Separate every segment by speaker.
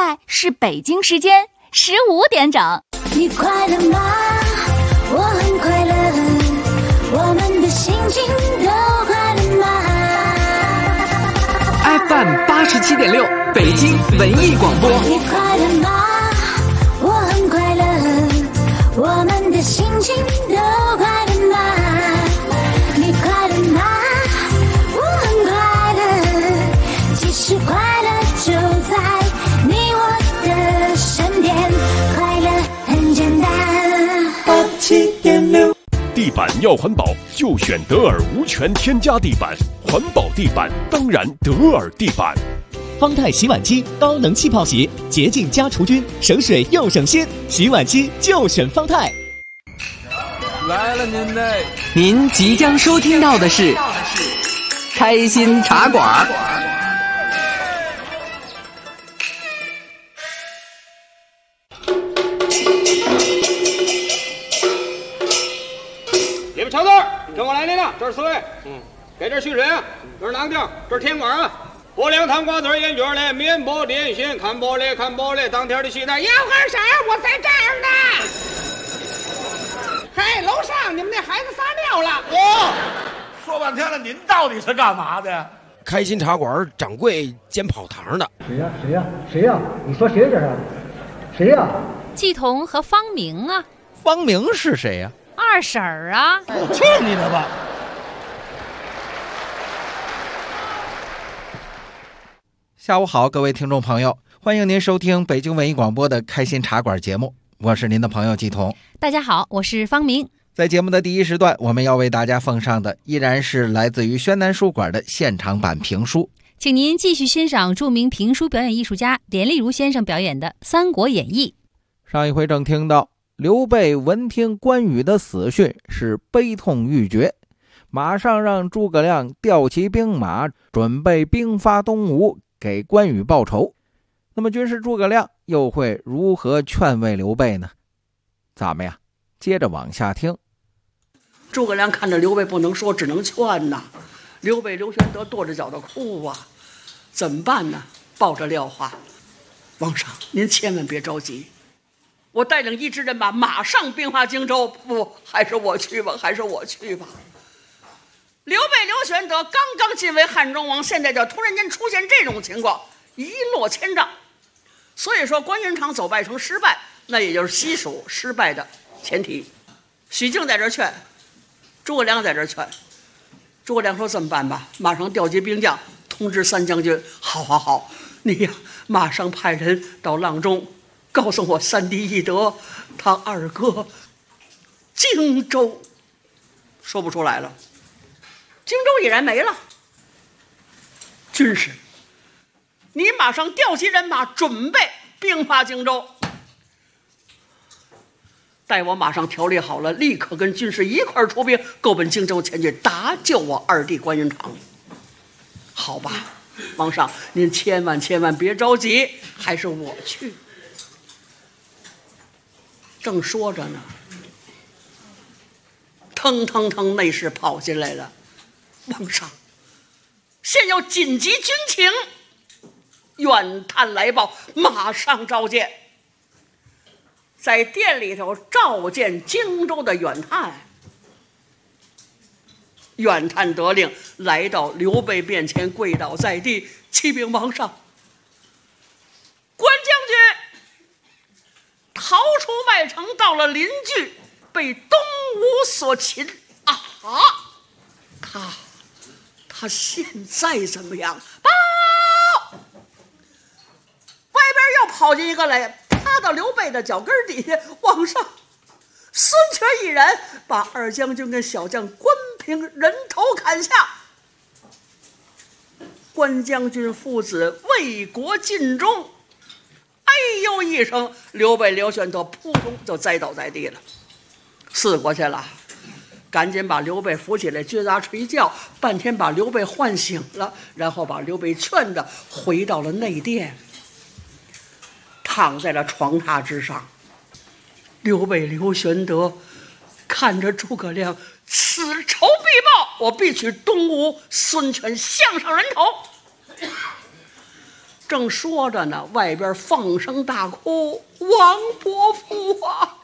Speaker 1: 在是北京时间15点整。
Speaker 2: 你快乐吗？我很快乐，我们的心情都快乐吗？
Speaker 3: FM 87.6北京文艺广播。
Speaker 2: 你快乐吗？我很快乐，我们的心情都快乐吗？你快乐吗？我很快乐，其实快乐就在你我的身边，快乐很简单。87.6，
Speaker 4: 地板要环保就选德尔无醛添加地板，环保地板当然德尔地板。
Speaker 5: 方太洗碗机高能气泡洗，洁净加除菌，省水又省心，洗碗机就选方太。
Speaker 3: 来了您嘞！您即将收听到的是开心茶馆。
Speaker 6: 你们瞧字，跟我来领了，这是4位。给这蓄水啊，这是囊丁，这是甜管啊。薄凉糖瓜子烟卷嘞，面包点心，看玻璃看玻璃，当天的西单要喝啥？我在这儿呢。嘿，楼上你们那孩子撒尿了。
Speaker 7: 说半天了，您到底是干嘛的？
Speaker 8: 开心茶馆掌柜兼跑堂的。
Speaker 9: 谁呀？你说谁这是？谁呀？
Speaker 10: 季彤和方明啊。
Speaker 11: 方明是谁呀？
Speaker 10: 二婶儿啊。
Speaker 7: 去你的吧！
Speaker 11: 下午好，各位听众朋友，欢迎您收听北京文艺广播的开心茶馆节目，我是您的朋友季彤。
Speaker 10: 大家好，我是方明。
Speaker 11: 在节目的第一时段，我们要为大家奉上的依然是来自于宣南书馆的现场版评书，
Speaker 10: 请您继续欣赏著名评书表演艺术家连丽如先生表演的《三国演义》。
Speaker 11: 上一回正听到刘备闻听关羽的死讯是悲痛欲绝，马上让诸葛亮调起兵马，准备兵发东吴，给关羽报仇。那么军师诸葛亮又会如何劝慰刘备呢？咱们呀接着往下听。
Speaker 12: 诸葛亮看着刘备不能说，只能劝呐。刘备刘玄德跺着脚的哭啊，怎么办呢？抱着廖化，皇上您千万别着急，我带领1支人马马上兵发荆州。不，还是我去吧，还是我去吧。刘备刘玄德刚刚晋为汉中王，现在就突然间出现这种情况，一落千丈。所以说关云长走败成失败，那也就是西蜀失败的前提。许靖在这劝，诸葛亮在这劝。诸葛亮说：“这么办吧，马上调集兵将，通知3将军。好，你呀，马上派人到阆中，告诉我三弟翼德他二哥荆州。”说不出来了，荆州已然没了。军师，你马上调集人马，准备兵发荆州。待我马上调理好了，立刻跟军师一块出兵，够奔荆州前去搭救我二弟关云长。好吧，皇上您千万别着急，还是我去。正说着呢，腾内侍跑进来了。皇上，现有紧急军情，远探来报，马上召见。在殿里头召见荆州的远探。远探得令，来到刘备面前，跪倒在地，启禀皇上，关将军逃出外城，到了临聚，被东吴所擒啊！他现在怎么样？报！外边又跑进一个来，趴到刘备的脚跟底下。皇上，孙权一人把2将军跟小将关平人头砍下。关将军父子为国尽忠。哎呦一声，刘备刘玄德扑通就栽倒在地了，死过去了。赶紧把刘备扶起来，撅牙垂叫，半天把刘备唤醒了，然后把刘备劝着回到了内殿，躺在了床榻之上。刘备刘玄德看着诸葛亮，此仇必报，我必取东吴孙权项上人头。 正说着呢，外边放声大哭：“王伯父啊！”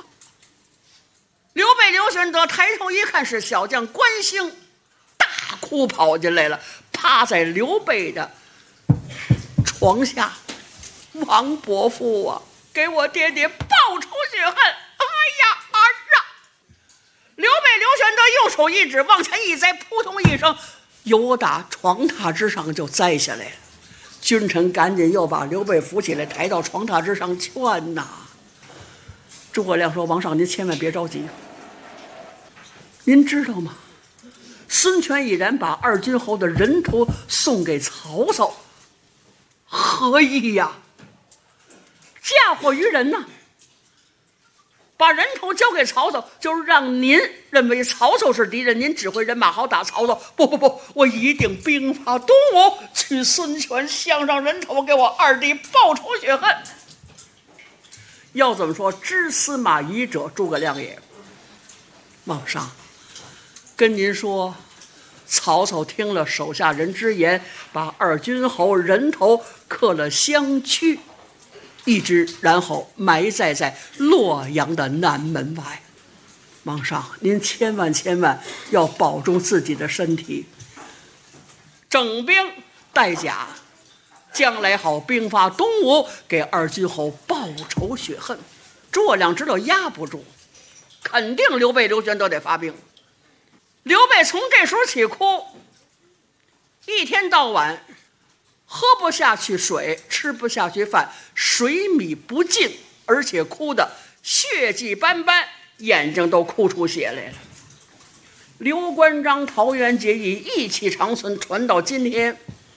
Speaker 12: 刘备刘玄德抬头一看，是小将关兴，大哭跑进来了，趴在刘备的床下：“王伯父啊，给我爹爹报仇雪恨！”哎呀，儿啊！刘备刘玄德右手一指，往前一栽，扑通一声，由打床榻之上就栽下来了。君臣赶紧又把刘备扶起来，抬到床榻之上劝呐。诸葛亮说：“王上，您千万别着急。您知道吗？孙权已然把二军侯的人头送给曹操，何意呀？嫁祸于人呐！把人头交给曹操，就是让您认为曹操是敌人，您指挥人马好打曹操。不，我一定兵发东吴，取孙权项上人头，给我二弟报仇雪恨。”要怎么说，知司马懿者，诸葛亮也。王上，跟您说，曹操听了手下人之言，把二军侯人头刻了相躯一只，然后埋在洛阳的南门外。王上，您千万要保重自己的身体，整兵带甲，将来好兵发东吴，给二军侯报仇雪恨。诸葛亮知道压不住，肯定刘备刘玄德得发兵。刘备从这时候起哭，一天到晚喝不下去水，吃不下去饭，水米不进，而且哭得血迹斑斑，眼睛都哭出血来了。刘关张桃园结义，义气长存，传到今天。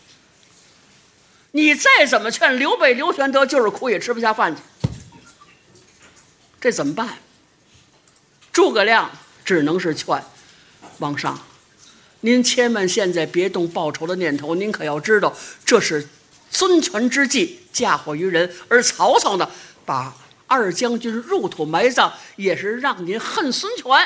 Speaker 12: 你再怎么劝刘备刘玄德，就是哭也吃不下饭去。这怎么办？诸葛亮只能是劝王上，您千万现在别动报仇的念头，您可要知道，这是孙权之计，嫁祸于人。而曹操呢，把二将军入土埋葬，也是让您恨孙权。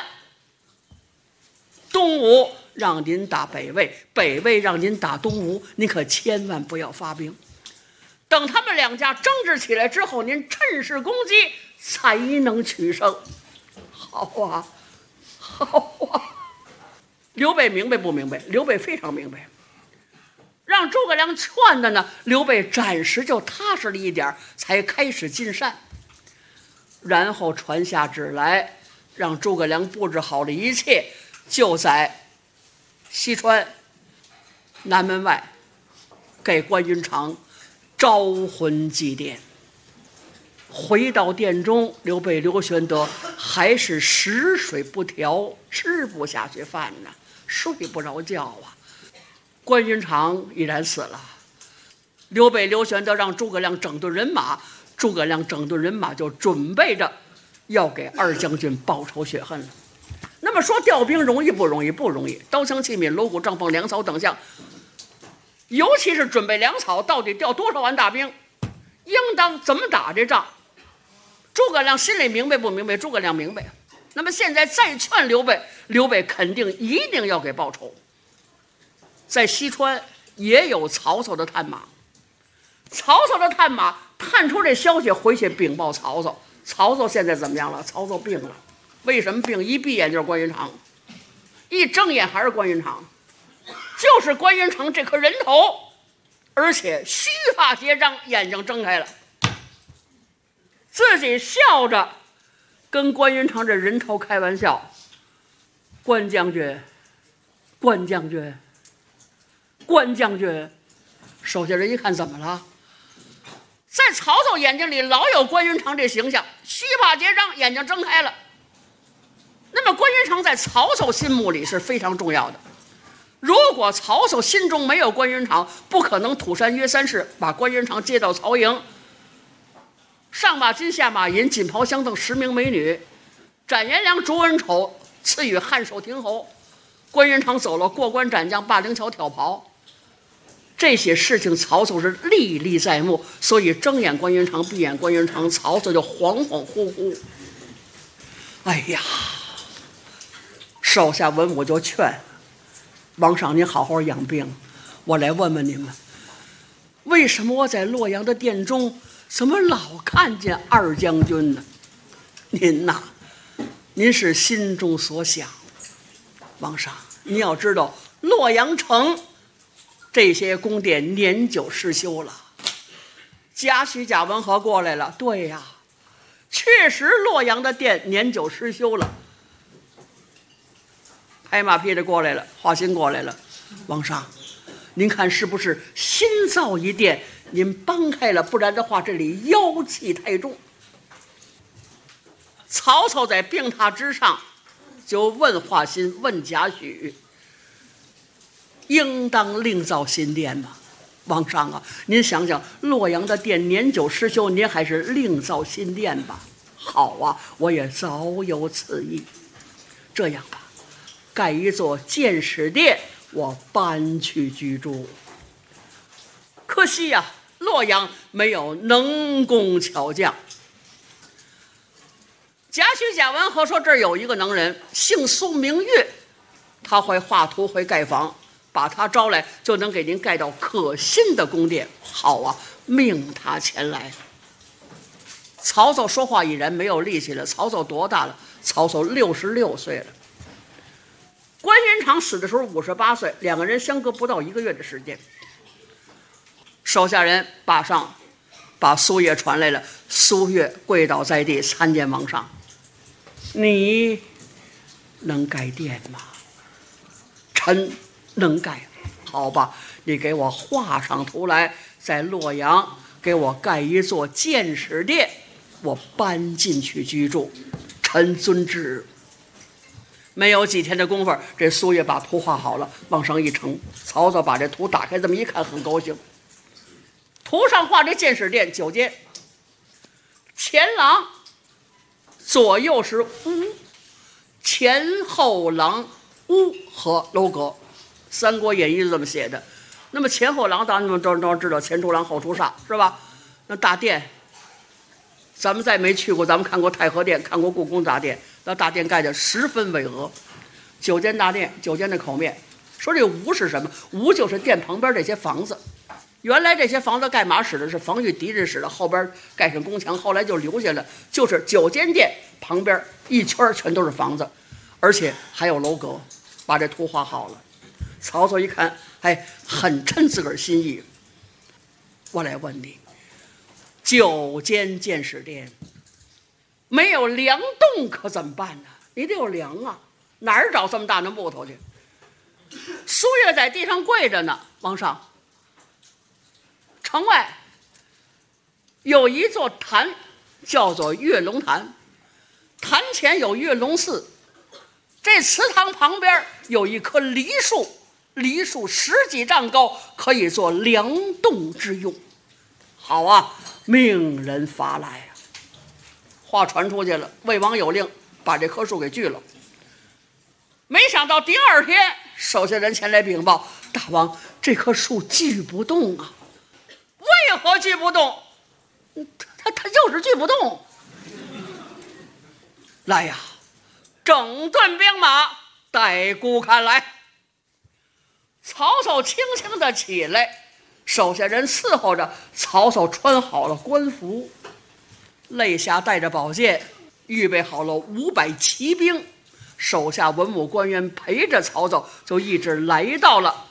Speaker 12: 东吴让您打北魏，北魏让您打东吴，您可千万不要发兵。等他们两家争执起来之后，您趁势攻击，才能取胜。好啊，好啊！刘备明白不明白？刘备非常明白。让诸葛亮劝的呢，刘备暂时就踏实了一点，才开始进善。然后传下旨来，让诸葛亮布置好了一切，就在西川南门外给关云长招魂祭奠。回到殿中，刘备刘玄德还是食水不调，吃不下去饭呢，睡不着觉啊。关云长已然死了，刘备刘玄德让诸葛亮整顿人马，诸葛亮整顿人马就准备着要给二将军报仇雪恨了。那么说调兵容易不容易？不容易。刀枪器皿锣鼓帐篷粮草等项，尤其是准备粮草，到底调多少万大兵，应当怎么打这仗，诸葛亮心里明白不明白？诸葛亮明白。那么现在再劝刘备，刘备肯定一定要给报仇。在西川也有曹操的探马，曹操的探马探出这消息，回去禀报曹操。曹操现在怎么样了？曹操病了。为什么病？一闭眼就是关云长，一睁眼还是关云长，就是关云长这颗人头，而且须发结张，眼睛睁开了，自己笑着跟关云长这人头开玩笑：“关将军，关将军，关将军。”手下人一看，怎么了？在曹操眼睛里老有关云长这形象，须发结张，眼睛睁开了。那么关云长在曹操心目里是非常重要的。如果曹操心中没有关云长，不可能土山约三世，把关云长接到曹营，上马金下马银，锦袍相赠10名美女，展颜良卓文丑赐予汉寿亭侯。关云长走了，过关斩将，霸陵桥挑袍，这些事情曹操是历历在目，所以睁眼关云长，闭眼关云长，曹操就恍恍惚惚。哎呀，手下文武就劝王上，您好好养病。我来问问你们， 为什么我在洛阳的殿中怎么老看见二将军呢？您呐，您是心中所想。王上，你要知道，洛阳城这些宫殿年久失修了。贾诩、贾文和过来了，对呀，确实洛阳的殿年久失修了。拍马屁的过来了，华歆过来了，王上，您看是不是新造一殿？您搬开了，不然的话这里妖气太重。曹操在病榻之上就问华歆，问贾诩，应当另造新殿吗？王上啊，您想想，洛阳的殿年久失修，您还是另造新殿吧。好啊，我也早有此意。这样吧，盖一座建始殿，我搬去居住。可惜呀，洛阳没有能工巧匠。贾诩、贾文和说，这儿有一个能人，姓苏名岳，他会画图，会盖房，把他招来，就能给您盖到可信的宫殿。好啊，命他前来。曹操说话已然没有力气了。曹操多大了？曹操66岁了。关云长死的时候58岁，两个人相隔不到1个月的时间。手下人把苏岳传来了，苏岳跪倒在地，参见王上。你能盖殿吗？臣能盖。好吧，你给我画上图来，在洛阳给我盖一座建始殿，我搬进去居住。臣遵旨。没有几天的功夫，这苏岳把图画好了，往上一呈。曹操把这图打开，这么一看，很高兴。图上画这建始殿9间，前廊左右是屋，前后廊屋和楼阁。《三国演义》是这么写的。那么前后廊当然都知道，前出廊后出煞，是吧？那大殿咱们再没去过，咱们看过太和殿，看过故宫大殿，那大殿盖得十分巍峨。9间大殿，9间的口面。说这屋是什么？屋就是殿旁边这些房子。原来这些房子盖嘛使的？是防御敌人使的，后边盖上宫墙，后来就留下了，就是9间殿旁边一圈全都是房子，而且还有楼阁。把这图画好了。曹操一看，哎，很称自个儿心意。我来问你，9间建始殿没有梁栋可怎么办呢？你得有梁啊，哪儿找这么大的木头去？苏岳在地上跪着呢。王上，城外有一座坛，叫做跃龙坛，坛前有跃龙寺。这祠堂旁边有一棵梨树，梨树10几丈高，可以做梁栋之用。好啊，命人发来啊！话传出去了，魏王有令把这棵树给锯了。没想到第2天，手下人前来禀报，大王，这棵树锯不动啊！为何锯不动？他就是锯不动。来呀，整顿兵马，待孤看来。曹操轻轻地起来，手下人伺候着。曹操穿好了官服，肋下带着宝剑，预备好了500骑兵，手下文武官员陪着曹操，就一直来到了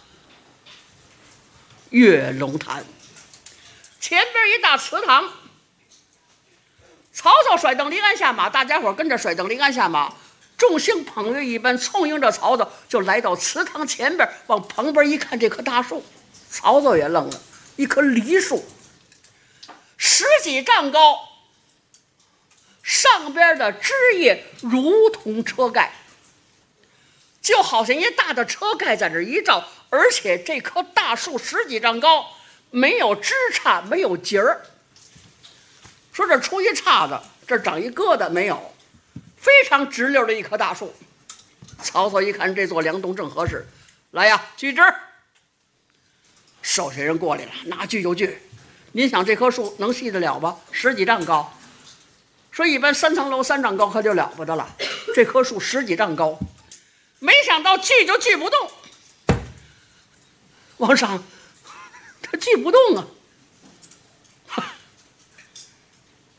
Speaker 12: 跃龙坛。前边一大祠堂，曹操甩蹬离鞍下马，大家伙跟着甩蹬离鞍下马，众星捧月一般簇拥着曹操，就来到祠堂前边，往旁边一看，这棵大树，曹操也愣了，一棵梨树，10几丈高，上边的枝叶如同车盖，就好像一大的车盖在这一罩，而且这棵大树10几丈高，没有枝杈，没有节儿。说这出一岔子，这长一疙瘩没有，非常直溜的一棵大树。曹操一看这座梁栋正合适，来呀，锯枝！手下人过来了，拿锯就锯。您想这棵树能细得了吗？10几丈高。说一般3层楼3丈高可就了不得了，这棵树10几丈高，没想到锯就锯不动。王上，他锯不动啊！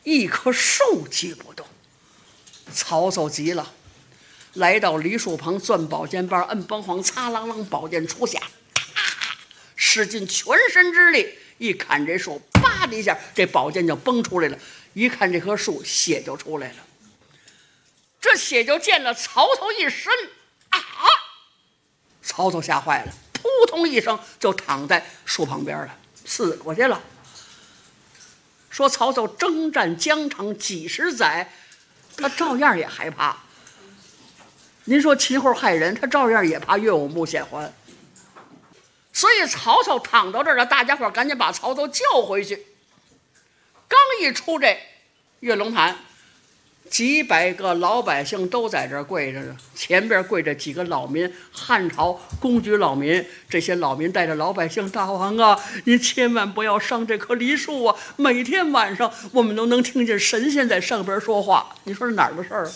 Speaker 12: 一棵树举不动。曹操急了，来到梨树旁，攥宝剑把，摁崩簧，擦啷啷，宝剑出匣，使尽全身之力一砍这树，啪的一下，这宝剑就崩出来了。一看这棵树，血就出来了。这血就溅了曹操一身啊！曹操吓坏了，扑通一声就躺在树旁边了，死过去了。说曹操征战疆场几十载，他照样也害怕。您说秦后害人，他照样也怕岳武穆显还。所以曹操躺到这儿了，大家伙赶紧把曹操叫回去。刚一出这跃龙潭，几百个老百姓都在这儿跪着呢，前边跪着几个老民，汉朝公举老民。这些老民带着老百姓：“大王啊，您千万不要伤这棵梨树啊！每天晚上我们都能听见神仙在上边说话。”你说是哪儿的事儿？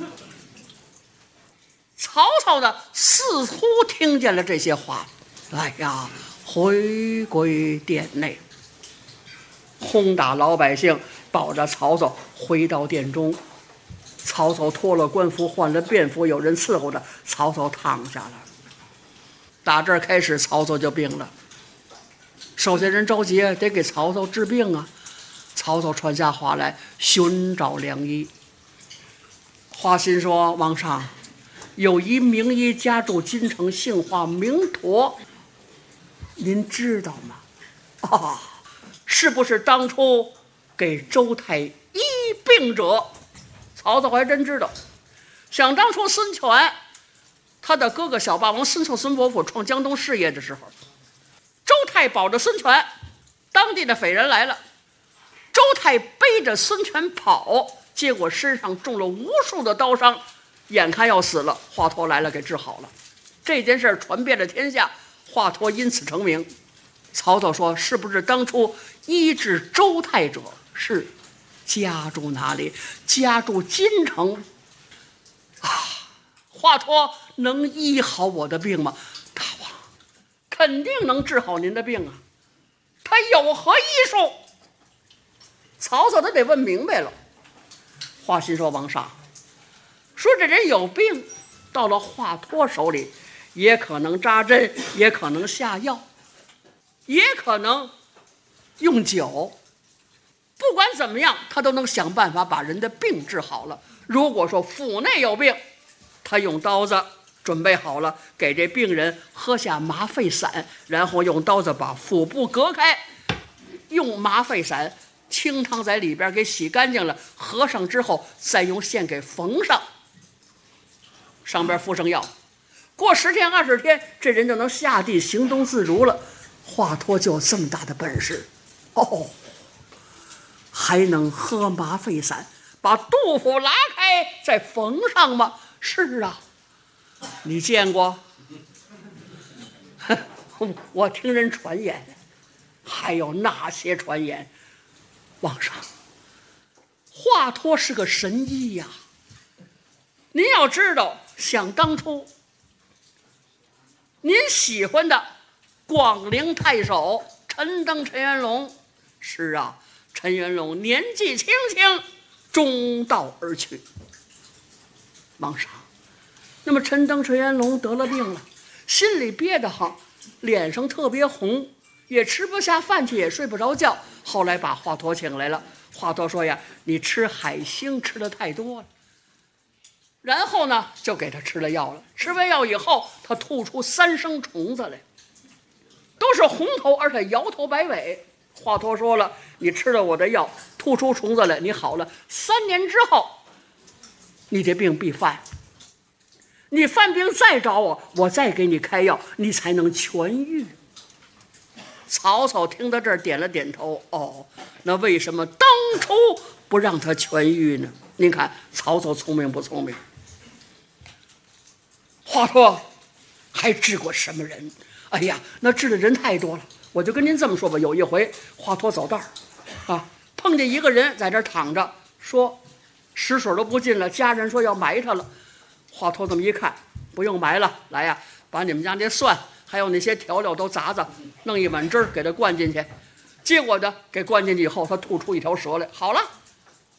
Speaker 12: 曹操呢，似乎听见了这些话，哎呀，回归殿内，轰打老百姓，抱着曹操回到殿中。曹操脱了官服，换了便服，有人伺候着，曹操躺下了。打这儿开始，曹操就病了。手下人着急，得给曹操治病啊。曹操传下话来，寻找良医。华歆说：“王上，有一名医家住京城，姓华，名佗，您知道吗？”啊，是不是当初给周太医病者？曹操还真知道。想当初孙权他的哥哥小霸王孙策、孙伯符创江东事业的时候，周泰保着孙权，当地的匪人来了，周泰背着孙权跑，结果身上中了无数的刀伤，眼看要死了。华佗来了，给治好了。这件事传遍了天下，华佗因此成名。曹操说：“是不是当初医治周泰者是？家住哪里？家住京城。啊，华佗能医好我的病吗？大王，肯定能治好您的病啊。他有何医术？”曹操他得问明白了。华歆说：“王上，说这人有病，到了华佗手里，也可能扎针，也可能下药，也可能用酒。不管怎么样，他都能想办法把人的病治好了。如果说腹内有病，他用刀子准备好了，给这病人喝下麻沸散，然后用刀子把腹部隔开，用麻沸散清汤在里边给洗干净了，合上之后再用线给缝上，上边敷上药，过10天20天，这人就能下地行动自如了。华佗就有这么大的本事哦，还能喝麻沸散，把肚腹拉开再缝上吗？是啊，你见过？我听人传言，还有那些传言。王上，华佗是个神医呀。您要知道，想当初您喜欢的广陵太守陈登、陈元龙，是啊，陈元龙年纪轻轻中道而去。王上，那么陈登、陈元龙得了病了，心里憋得慌，脸上特别红，也吃不下饭去，也睡不着觉。后来把华佗请来了，华佗说呀：“你吃海星吃的太多了。”然后呢，就给他吃了药了。吃完药以后，他吐出3生虫子来，都是红头，而且摇头摆尾。华佗说了：“你吃了我的药，吐出虫子来，你好了。3年之后，你这病必犯。你犯病再找我，我再给你开药，你才能痊愈。”曹操听到这儿点了点头。哦，那为什么当初不让他痊愈呢？您看曹操聪明不聪明？华佗还治过什么人？哎呀，那治的人太多了。我就跟您这么说吧，有一回华佗走道啊，碰见一个人在这儿躺着，说食水都不进了，家人说要埋他了。华佗这么一看，不用埋了，来呀，把你们家那蒜还有那些调料都砸砸，弄一碗汁儿给他灌进去。结果呢，给灌进去以后，他吐出一条蛇来，好了，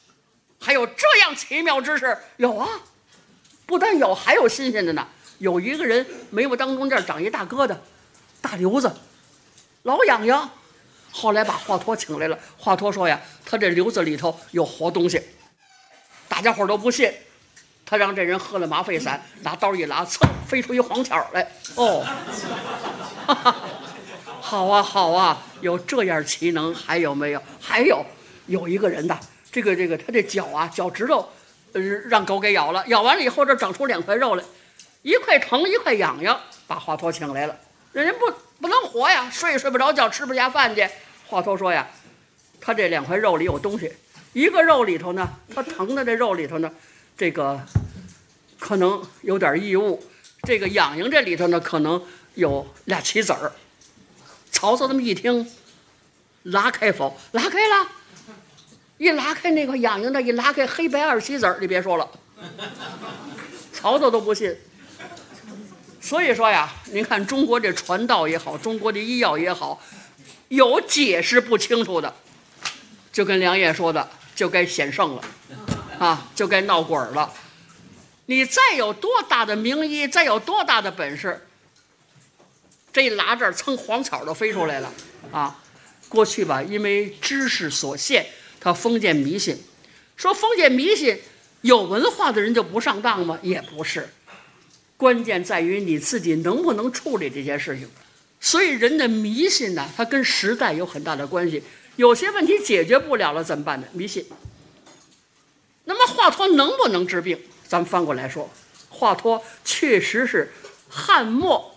Speaker 12: 还有这样奇妙之事？有啊，不但有，还有新鲜的呢。有一个人眉毛当中这儿长一大疙瘩，大瘤子，老痒痒。后来把华佗请来了，华佗说呀，他这瘤子里头有活东西。大家伙都不信，他让这人喝了麻沸散，拿刀一拉，噌飞出一黄巧来。哦，哈哈，好啊好啊，有这样奇能，还有没有？还有一个人的这个他这脚啊，脚趾头，让狗给咬了，咬完了以后这长出2块肉来，一块疼一块痒痒，把华佗请来了。人不能活呀，睡不着觉，吃不下饭去。华佗说呀，他这2块肉里有东西，一个肉里头呢，他疼的这肉里头呢，这个可能有点异物，这个痒痒这里头呢，可能有俩棋子儿。曹操这么一听，拉开否？拉开了，一拉开那个痒痒的，一拉开黑白2棋子儿，你别说了，曹操都不信。所以说呀，您看中国这传道也好，中国的医药也好，有解释不清楚的，就跟梁烨说的，就该显圣了，啊，就该闹鬼了。你再有多大的名医，再有多大的本事，这一拉这儿，蹭黄草都飞出来了啊！过去吧，因为知识所限，他封建迷信。说封建迷信，有文化的人就不上当吗？也不是。关键在于你自己能不能处理这些事情。所以人的迷信呢，它跟时代有很大的关系。有些问题解决不了了怎么办呢？迷信。那么华佗能不能治病？咱们翻过来说，华佗确实是汉末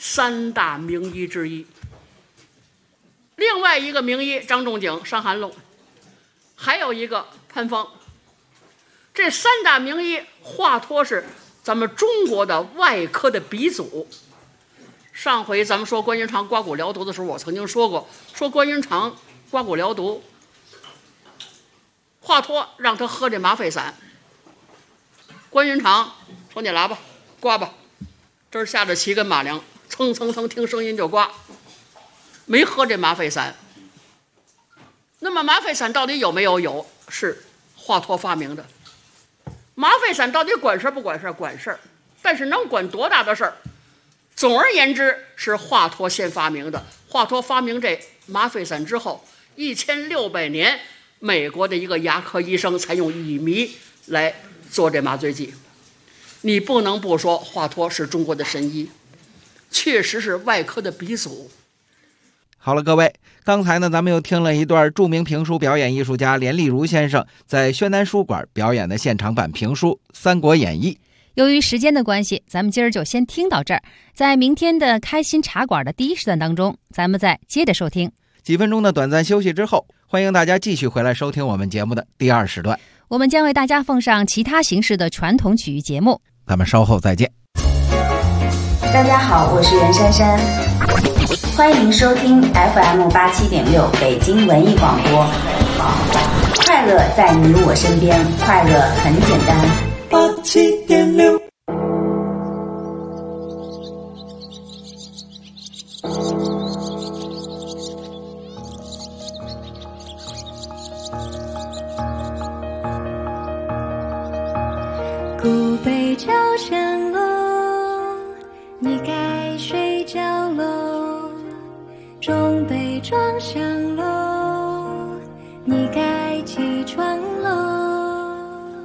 Speaker 12: 3大名医之一。另外一个名医张仲景《伤寒论》，还有一个潘方。这3大名医，华佗是咱们中国的外科的鼻祖。上回咱们说关云长刮骨疗毒的时候，我曾经说过，说关云长刮骨疗毒，华佗让他喝这麻沸散。关云长说：“你来吧，刮吧。”这儿下着7根马良，蹭蹭蹭，听声音就刮，没喝这麻沸散。那么麻沸散到底有没有？有，是华佗发明的。麻沸散到底管事不管事？管事儿，但是能管多大的事儿？总而言之，是华佗先发明的。华佗发明这麻沸散之后，1600年，美国的一个牙科医生才用乙醚来做这麻醉剂。你不能不说华佗是中国的神医，确实是外科的鼻祖。
Speaker 11: 好了，各位，刚才呢，咱们又听了一段著名评书表演艺术家连丽如先生在宣南书馆表演的现场版评书《三国演义》。
Speaker 10: 由于时间的关系，咱们今儿就先听到这儿。在明天的开心茶馆的第1时段当中，咱们再接着收听。
Speaker 11: 几分钟的短暂休息之后，欢迎大家继续回来收听我们节目的第2时段。
Speaker 10: 我们将为大家奉上其他形式的传统曲艺节目。
Speaker 11: 咱们稍后再见。
Speaker 13: 大家好，我是袁姗姗，欢迎收听 FM87.6 北京文艺广播。快乐在你我身边，快乐很简单。87.6。
Speaker 2: 古北朝山楼，你该睡觉喽。中北庄上楼，你该起床喽。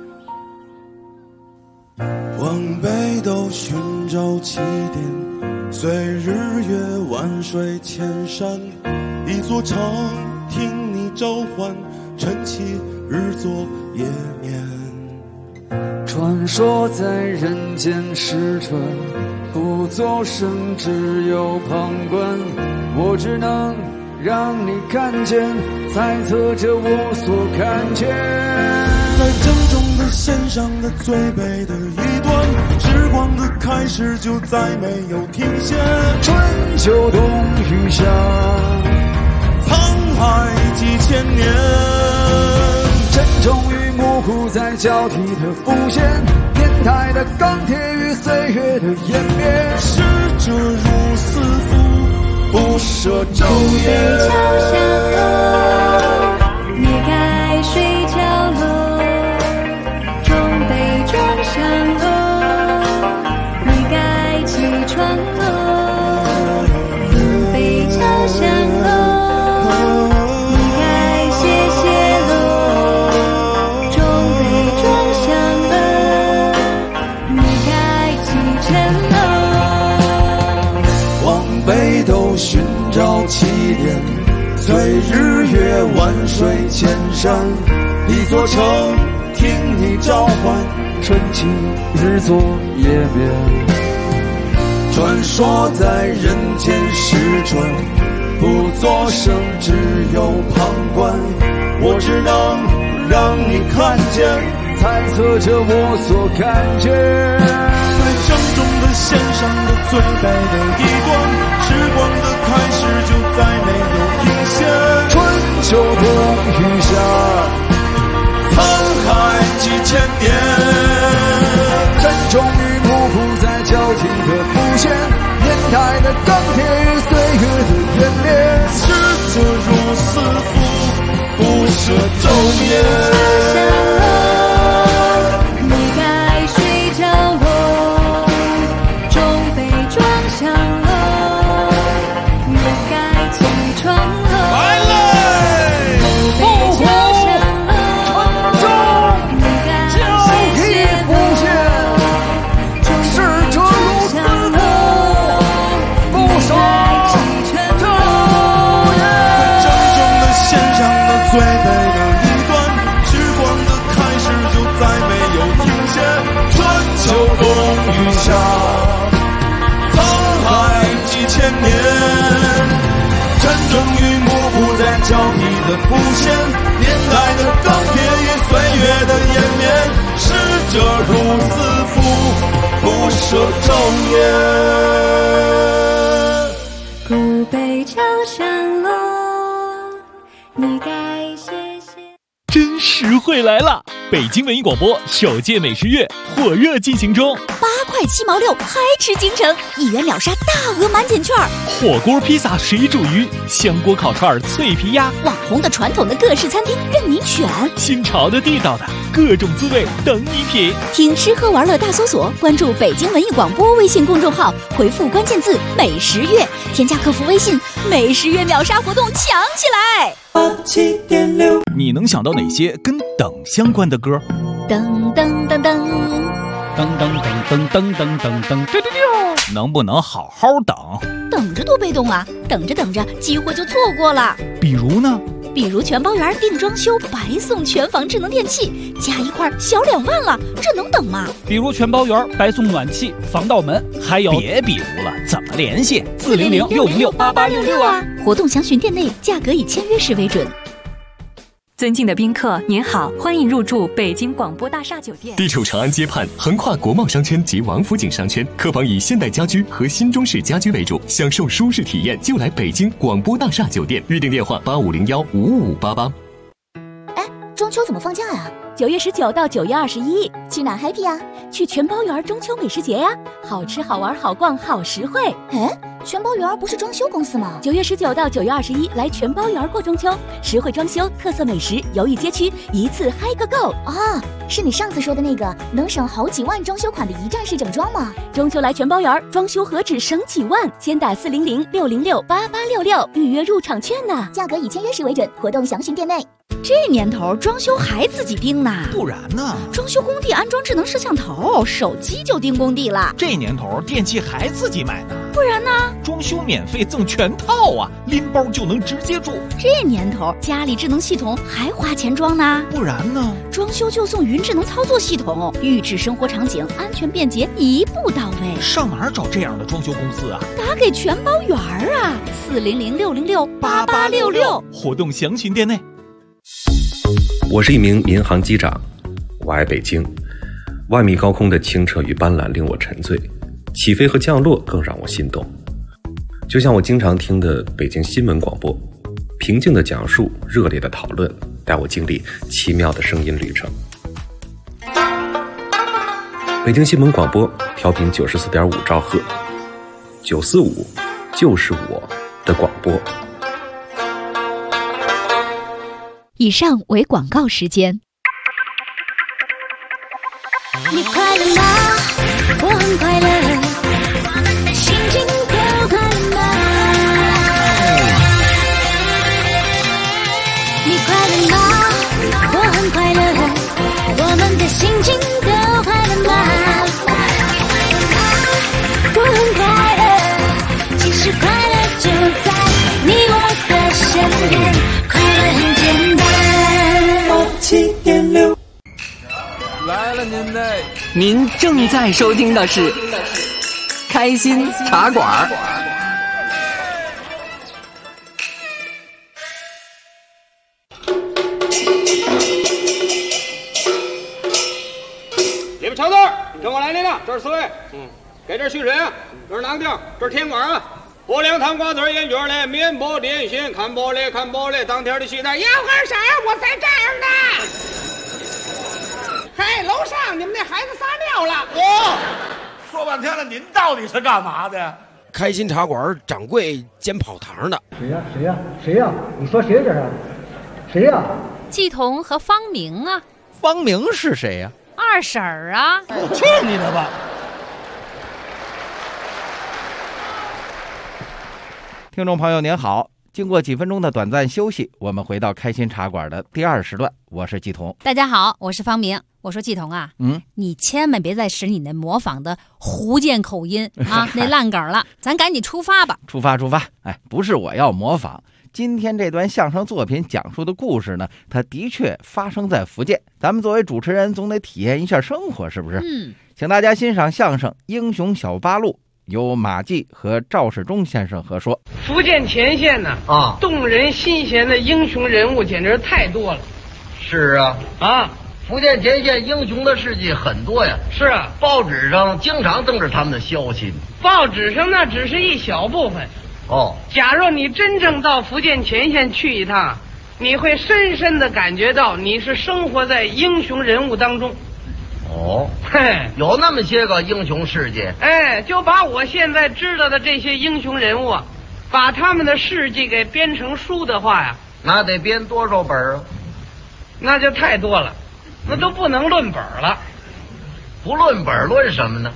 Speaker 14: 往北斗寻找起点，随日月万水千山。一座城听你召唤，晨起日作夜眠。
Speaker 15: 传说在人间逝者，不作声，只有旁观。我只能让你看见，猜测着我所看见。
Speaker 14: 在正中的线上的最北的一端，时光的开始就再没有停歇。
Speaker 15: 春秋冬雨夏，
Speaker 14: 沧海几千年。
Speaker 15: 真终于模糊在交替的浮现，年代的钢铁与岁月的演变。
Speaker 14: 逝者如斯夫，不舍昼夜。
Speaker 2: 桥上楼，你该睡觉喽。
Speaker 14: 随日月万水千山，一座城听你召唤，
Speaker 15: 真情日作夜眠。
Speaker 14: 传说在人间时转，不作声，只有旁观。我只能让你看见，
Speaker 15: 猜测着我所看见。
Speaker 14: 最郑重的献上的最美的一段，时光的开始就再没有停歇。
Speaker 15: 春秋冬雨夏，
Speaker 14: 沧海几千年，
Speaker 15: 真终于幕布在交替的浮现，年代的钢铁与岁月的渊源，
Speaker 14: 逝者如斯夫，不舍昼夜。最美的一段，时光的开始就再没有停歇。春秋冬雨夏，沧海几千年，真正与幕布在交替的浮现，年代的钢铁与岁月的延绵，逝者如斯夫，不舍昼夜。
Speaker 2: 古北桥上落，你该
Speaker 5: 真实惠来了！北京文艺广播首届美食月火热进行中
Speaker 1: ，8块7毛6，嗨吃京城，1元秒杀大额满减券，
Speaker 5: 火锅、披萨、水煮鱼、香锅烤串、脆皮鸭，
Speaker 1: 网红的、传统的各式餐厅任你选，
Speaker 5: 新潮的、地道的各种滋味等你品。
Speaker 1: 听吃喝玩乐大搜索，关注北京文艺广播微信公众号，回复关键字美食月，添加客服微信，美食月秒杀活动抢起来
Speaker 14: ！87.6，
Speaker 5: 你能想到哪些跟等相关的歌？
Speaker 1: 噔噔噔噔。
Speaker 5: 噔噔噔噔噔噔噔噔，能不能好好等？
Speaker 1: 等着多被动啊！等着等着，机会就错过了。
Speaker 5: 比如呢？
Speaker 1: 比如全包圆定装修，白送全房智能电器，加一块小2万了，这能等吗？
Speaker 16: 比如全包圆白送暖气、防盗门，还有
Speaker 5: 别比如了，怎么联系
Speaker 1: ？400-606-8866啊！活动详询店内，价格以签约时为准。
Speaker 17: 尊敬的宾客，您好，欢迎入住北京广播大厦酒店。
Speaker 18: 地处长安街畔，横跨国贸商圈及王府井商圈，客房以现代家居和新中式家居为主，享受舒适体验就来北京广播大厦酒店。预订电话8501-55588。
Speaker 1: 哎，中秋怎么放假呀？9月19到9月21，去哪 happy 呀？去全包园中秋美食节呀，好吃好玩好逛好实惠。哎，全包园不是装修公司吗？9月19到9月21，来全包园过中秋，实惠装修，特色美食，犹豫街区，一次嗨个够
Speaker 19: 啊！是你上次说的那个能省好几万装修款的一站式整装吗？
Speaker 1: 中秋来全包园，装修何止省几万？先打400-606-8866预约入场券呢，
Speaker 19: 价格以签约时为准，活动详询店内。
Speaker 1: 这年头装修还自己盯呢？
Speaker 5: 不然呢？
Speaker 1: 装修工地安装智能摄像头，手机就盯工地了。
Speaker 5: 这年头电器还自己买呢？
Speaker 1: 不然呢？
Speaker 5: 装修免费赠全套啊，拎包就能直接住。
Speaker 1: 这年头家里智能系统还花钱装呢？
Speaker 5: 不然呢？
Speaker 1: 装修就送云智能操作系统，预制生活场景，安全便捷，一步到位。
Speaker 5: 上哪儿找这样的装修公司啊？
Speaker 1: 打给全包园啊，400-606-8866，
Speaker 5: 活动详询店内。
Speaker 20: 我是一名民航机长，我爱北京。万米高空的清澈与斑斓令我沉醉，起飞和降落更让我心动。就像我经常听的北京新闻广播，平静的讲述，热烈的讨论，带我经历奇妙的声音旅程。北京新闻广播调频94.5兆赫，945就是我的广播。
Speaker 1: 以上为广告时间。
Speaker 2: 你快乐吗？我很快乐，我们的心情都快乐吗？你快乐吗？我很快乐，我们的心情都快乐吗？我很快乐，其实快乐就在你我的身边。
Speaker 3: 87.6。
Speaker 4: 来了您嘞！
Speaker 3: 您正在收听的是开心茶馆。
Speaker 6: 里边瞧字，跟我来领导，这是4位。给这续水啊，这是囊丁，这是甜管啊。我2汤瓜子盐卷嘞，面包点心，看包嘞，当天的期待。要喝啥？我在这儿呢。嘿，楼上你们那孩子撒尿了。
Speaker 7: 说半天了，您到底是干嘛的？
Speaker 8: 开心茶馆掌柜兼跑堂的。
Speaker 9: 谁呀？你说谁这是？谁呀？
Speaker 10: 季彤和方明啊。
Speaker 11: 方明是谁呀？
Speaker 10: 二婶儿啊。
Speaker 7: 去你的吧！
Speaker 11: 听众朋友您好，经过几分钟的短暂休息，我们回到开心茶馆的第2时段，我是季彤。
Speaker 10: 大家好，我是方明。我说季彤啊，你千万别再使你那模仿的福建口音啊，那烂梗了，咱赶紧出发吧。
Speaker 11: 出发！哎，不是我要模仿，今天这段相声作品讲述的故事呢，它的确发生在福建。咱们作为主持人，总得体验一下生活，是不是？请大家欣赏相声《英雄小八路》。由马季和赵世忠先生合说。
Speaker 21: 福建前线呢，动人心弦的英雄人物简直太多了。
Speaker 22: 是啊，福建前线英雄的事迹很多呀。
Speaker 21: 是啊，
Speaker 22: 报纸上经常登着他们的消息。
Speaker 21: 报纸上那只是一小部分。假若你真正到福建前线去一趟，你会深深的感觉到你是生活在英雄人物当中。
Speaker 22: 有那么些个英雄事迹。
Speaker 21: 就把我现在知道的这些英雄人物啊，把他们的事迹给编成书的话呀，
Speaker 22: 那得编多少本啊？
Speaker 21: 那就太多了，那都不能论本了。
Speaker 22: 不论本论什么呢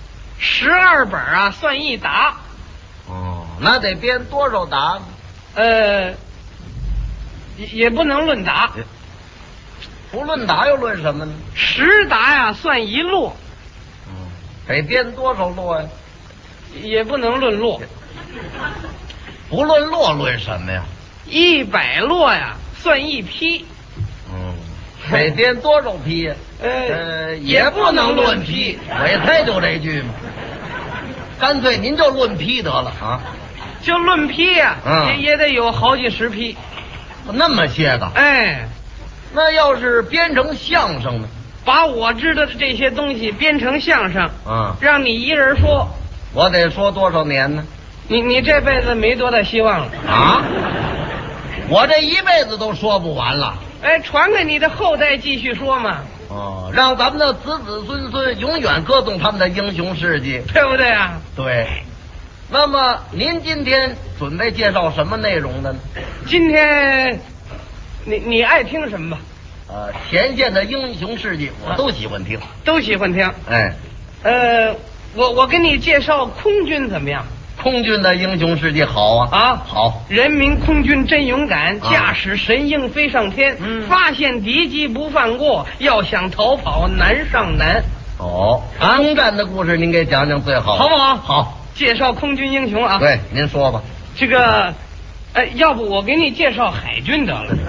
Speaker 21: ？12本啊，算一达。
Speaker 22: 那得编多少达
Speaker 21: 呢？也不能论达。
Speaker 22: 不论达又论什么呢
Speaker 21: ？10达呀，算一摞。
Speaker 22: 得编多少摞呀？
Speaker 21: 也不能论摞。
Speaker 22: 不论摞论什么呀
Speaker 21: ？100摞呀，算一批。
Speaker 22: 得编多少批呀？也不能论批。我一猜就这句嘛。干脆您就论批得了啊！
Speaker 21: 就论批呀，也得有好几10批。
Speaker 22: 那么些个。那要是编成相声呢？
Speaker 21: 把我知道的这些东西编成相声，让你一人说，
Speaker 22: 我得说多少年呢？
Speaker 21: 你这辈子没多大希望了
Speaker 22: 啊！我这一辈子都说不完了。
Speaker 21: 传给你的后代继续说嘛。
Speaker 22: 让咱们的子子孙孙永远歌颂他们的英雄事迹，
Speaker 21: 对不对啊？
Speaker 22: 对。那么您今天准备介绍什么内容的呢？
Speaker 21: 今天。你爱听什么吧？
Speaker 22: 前线的英雄事迹我都喜欢听，
Speaker 21: 都喜欢听。我给你介绍空军怎么样？
Speaker 22: 空军的英雄事迹好啊！好，
Speaker 21: 人民空军真勇敢，驾驶神鹰飞上天，发现敌机不放过，要想逃跑难上难。
Speaker 22: 空战的故事您给讲讲最好，
Speaker 21: 好不好？
Speaker 22: 好，
Speaker 21: 介绍空军英雄啊。
Speaker 22: 对，您说吧。
Speaker 21: 这个。要不我给你介绍海军得了。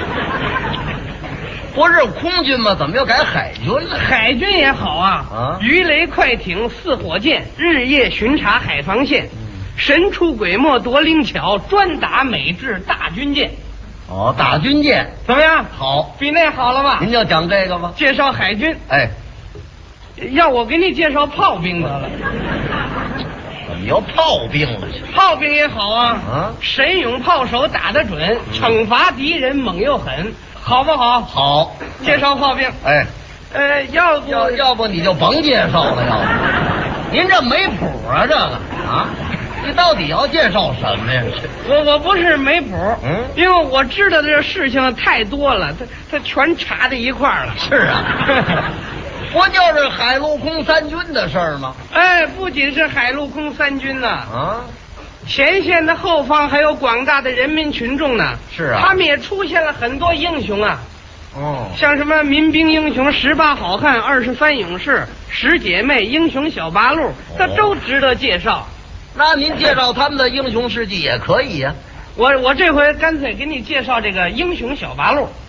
Speaker 22: 不是空军吗？怎么又改海军了？
Speaker 21: 海军也好啊！鱼雷快艇4火箭，日夜巡查海防线，神出鬼没多灵巧，专打美制大军舰。
Speaker 22: 大军舰
Speaker 21: 怎么样？
Speaker 22: 好，
Speaker 21: 比那好了吧？
Speaker 22: 您就讲这个吧。
Speaker 21: 介绍海军。要我给你介绍炮兵得了。
Speaker 22: 有炮兵了，
Speaker 21: 炮兵也好啊！神勇炮手打得准，惩罚敌人猛又狠，好不好？
Speaker 22: 好，
Speaker 21: 介绍炮兵。
Speaker 22: 要不你就甭介绍了，要不您这没谱啊，这个啊，你到底要介绍什么呀？
Speaker 21: 我不是没谱，因为我知道的这事情太多了，他全插在一块儿了。
Speaker 22: 是啊。不就是海陆空3军的事儿吗？
Speaker 21: 不仅是海陆空3军呐，前线的后方还有广大的人民群众呢。
Speaker 22: 是啊，
Speaker 21: 他们也出现了很多英雄啊。像什么民兵英雄18好汉、23勇士、10姐妹、英雄小八路，这都值得介绍。
Speaker 22: 那您介绍他们的英雄事迹也可以呀。
Speaker 21: 我这回干脆给你介绍这个英雄小八路。